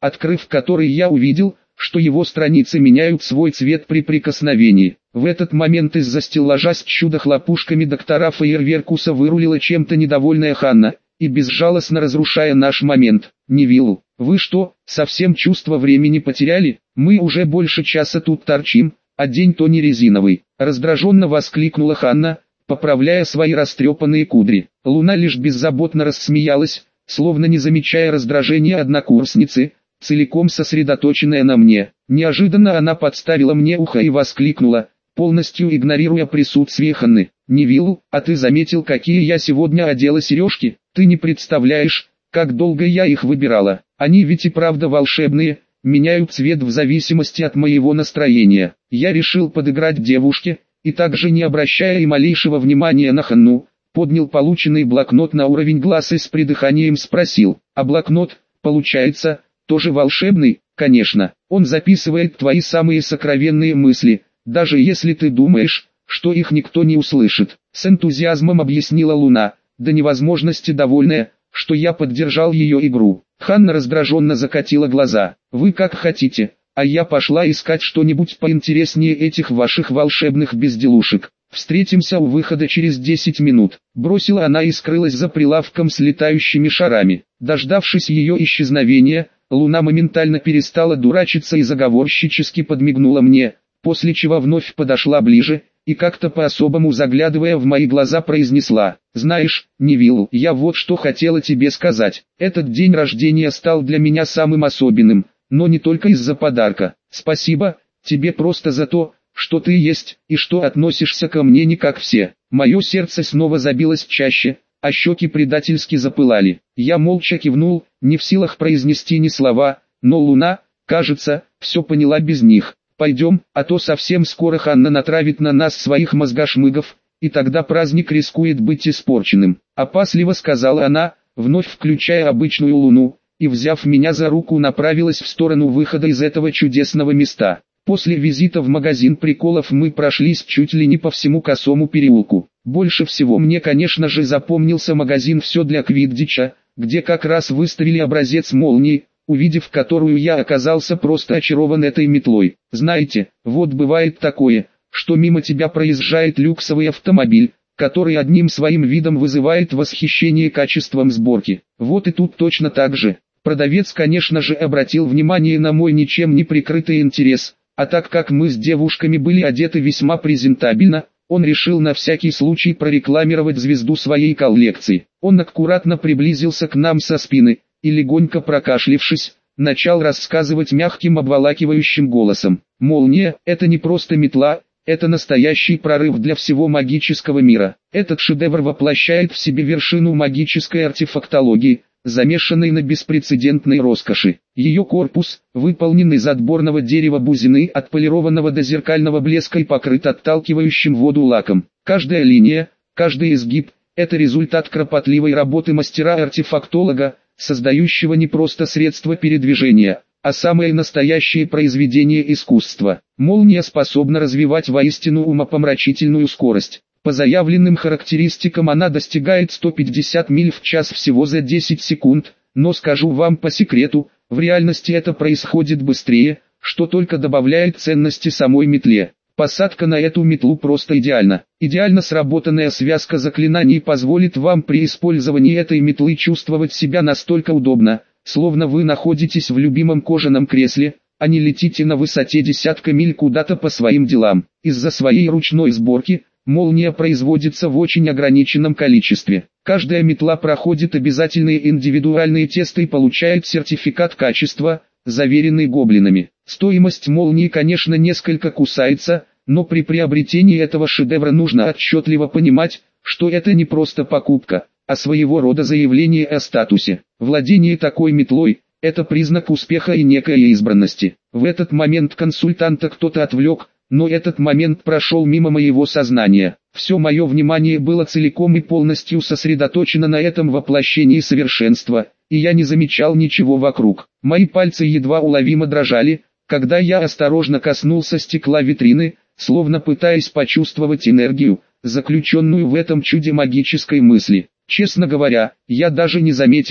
открыв который я увидел, что его страницы меняют свой цвет при прикосновении. В этот момент из-за стеллажа с чудо-хлопушками доктора Фейерверкуса вырулила чем-то недовольная Ханна, и безжалостно разрушая наш момент. Невилл, вы что, совсем чувство времени потеряли? Мы уже больше часа тут торчим, а день-то не резиновый. Раздраженно воскликнула Ханна, поправляя свои растрепанные кудри. Луна лишь беззаботно рассмеялась, словно не замечая раздражения однокурсницы, целиком сосредоточенная на мне. Неожиданно она подставила мне ухо и воскликнула, полностью игнорируя присутствие Ханны. «Невилл, а ты заметил, какие я сегодня одела сережки? Ты не представляешь, как долго я их выбирала. Они ведь и правда волшебные, меняют цвет в зависимости от моего настроения». Я решил подыграть девушке, и также не обращая и малейшего внимания на Ханну, поднял полученный блокнот на уровень глаз и с придыханием спросил: «А блокнот, получается, тоже волшебный?» «Конечно, он записывает твои самые сокровенные мысли, даже если ты думаешь, что их никто не услышит», — с энтузиазмом объяснила Луна, до невозможности довольная, что я поддержал ее игру. Ханна раздраженно закатила глаза. «Вы как хотите, а я пошла искать что-нибудь поинтереснее этих ваших волшебных безделушек. Встретимся у выхода через 10 минут», — бросила она и скрылась за прилавком с летающими шарами. Дождавшись ее исчезновения, Луна моментально перестала дурачиться и заговорщически подмигнула мне, после чего вновь подошла ближе, и как-то по-особому заглядывая в мои глаза произнесла: «Знаешь, Невилл, я вот что хотела тебе сказать. Этот день рождения стал для меня самым особенным, но не только из-за подарка. Спасибо тебе просто за то, что ты есть, и что относишься ко мне не как все». Мое сердце снова забилось чаще, а щеки предательски запылали. Я молча кивнул, не в силах произнести ни слова, но Луна, кажется, все поняла без них. «Пойдем, а то совсем скоро Ханна натравит на нас своих мозгошмыгов, и тогда праздник рискует быть испорченным», — опасливо сказала она, вновь включая обычную Луну, и, взяв меня за руку, направилась в сторону выхода из этого чудесного места. После визита в магазин приколов мы прошлись чуть ли не по всему Косому переулку. Больше всего мне, конечно же, запомнился магазин «Все для Квиддича», где как раз выставили образец молнии, увидев которую я оказался просто очарован этой метлой. Знаете, вот бывает такое, что мимо тебя проезжает люксовый автомобиль, который одним своим видом вызывает восхищение качеством сборки. Вот и тут точно так же. Продавец, конечно же, обратил внимание на мой ничем не прикрытый интерес, а так как мы с девушками были одеты весьма презентабельно, он решил на всякий случай прорекламировать звезду своей коллекции. Он аккуратно приблизился к нам со спины и, легонько прокашлившись, начал рассказывать мягким обволакивающим голосом: «Молния — это не просто метла, это настоящий прорыв для всего магического мира. Этот шедевр воплощает в себе вершину магической артефактологии, замешанной на беспрецедентной роскоши. Ее корпус, выполнен из отборного дерева бузины, отполированного до зеркального блеска и покрыт отталкивающим воду лаком. Каждая линия, каждый изгиб — это результат кропотливой работы мастера-артефактолога, создающего не просто средство передвижения, а самое настоящее произведение искусства. Молния способна развивать воистину умопомрачительную скорость. По заявленным характеристикам она достигает 150 миль в час всего за 10 секунд, но скажу вам по секрету, в реальности это происходит быстрее, что только добавляет ценности самой метле. Посадка на эту метлу просто идеальна. Идеально сработанная связка заклинаний позволит вам при использовании этой метлы чувствовать себя настолько удобно, словно вы находитесь в любимом кожаном кресле, а не летите на высоте десятка миль куда-то по своим делам. Из-за своей ручной сборки, молния производится в очень ограниченном количестве. Каждая метла проходит обязательные индивидуальные тесты и получает сертификат качества, заверенный гоблинами. Стоимость молнии, конечно, несколько кусается, но при приобретении этого шедевра нужно отчетливо понимать, что это не просто покупка, а своего рода заявление о статусе. Владение такой метлой – это признак успеха и некой избранности. В этот момент консультанта кто-то отвлек, но этот момент прошел мимо моего сознания. Все мое внимание было целиком и полностью сосредоточено на этом воплощении совершенства, и я не замечал ничего вокруг. Мои пальцы едва уловимо дрожали, когда я осторожно коснулся стекла витрины, словно пытаясь почувствовать энергию, заключенную в этом чуде магической мысли. Честно говоря, я даже не заметил,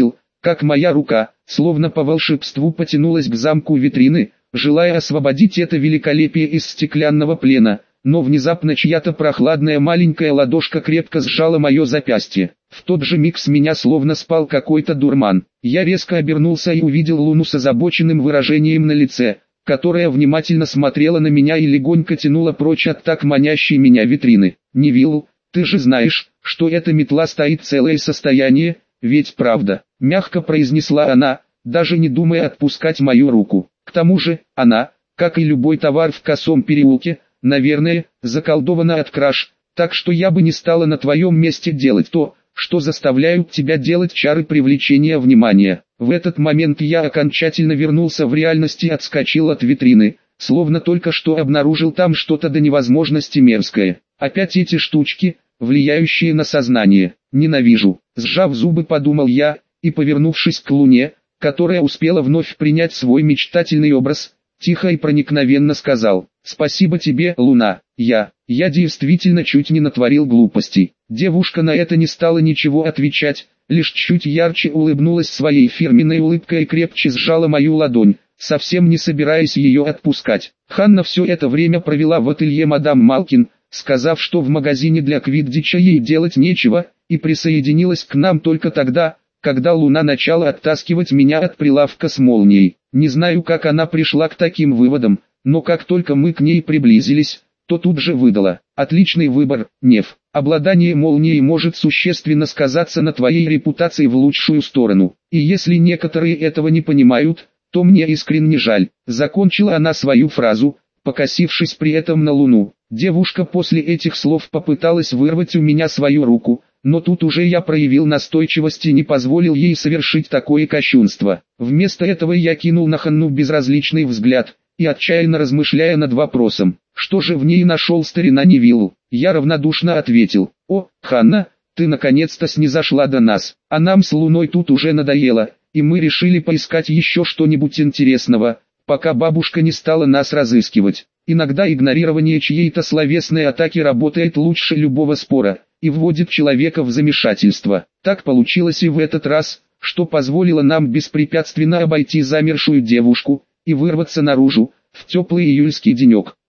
как моя рука, словно по волшебству, потянулась к замку витрины, желая освободить это великолепие из стеклянного плена, но внезапно чья-то прохладная маленькая ладошка крепко сжала мое запястье. В тот же миг с меня словно спал какой-то дурман. Я резко обернулся и увидел Луну с озабоченным выражением на лице, которая внимательно смотрела на меня и легонько тянула прочь от так манящей меня витрины. «Невилл, ты же знаешь, что эта метла стоит целое состояние, ведь правда?» — мягко произнесла она, даже не думая отпускать мою руку. К тому же, она, как и любой товар в косом переулке, наверное, заколдована от краж, так что я бы не стала на твоем месте делать то, что заставляют тебя делать чары привлечения внимания. В этот момент я окончательно вернулся в реальность и отскочил от витрины, словно только что обнаружил там что-то до невозможности мерзкое. Опять эти штучки, влияющие на сознание. Ненавижу. Сжав зубы, подумал я, и повернувшись к Луне, которая успела вновь принять свой мечтательный образ, тихо и проникновенно сказал: «Спасибо тебе, Луна, я действительно чуть не натворил глупостей». Девушка на это не стала ничего отвечать, лишь чуть ярче улыбнулась своей фирменной улыбкой и крепче сжала мою ладонь, совсем не собираясь ее отпускать. Ханна все это время провела в ателье мадам Малкин, сказав, что в магазине для квиддича ей делать нечего, и присоединилась к нам только тогда, когда Луна начала оттаскивать меня от прилавка с молнией. Не знаю, как она пришла к таким выводам, но как только мы к ней приблизились, то тут же выдала: «Отличный выбор, Нев. Обладание молнией может существенно сказаться на твоей репутации в лучшую сторону. И если некоторые этого не понимают, то мне искренне жаль». Закончила она свою фразу, покосившись при этом на Луну. Девушка после этих слов попыталась вырвать у меня свою руку, но тут уже я проявил настойчивость и не позволил ей совершить такое кощунство. Вместо этого я кинул на Ханну безразличный взгляд, и отчаянно размышляя над вопросом, что же в ней нашел старина Невилл, я равнодушно ответил: «О, Ханна, ты наконец-то снизошла до нас, а нам с Луной тут уже надоело, и мы решили поискать еще что-нибудь интересного, пока бабушка не стала нас разыскивать. Иногда игнорирование чьей-то словесной атаки работает лучше любого спора и вводит человека в замешательство. Так получилось и в этот раз, что позволило нам беспрепятственно обойти замершую девушку и вырваться наружу, в теплый июльский денек.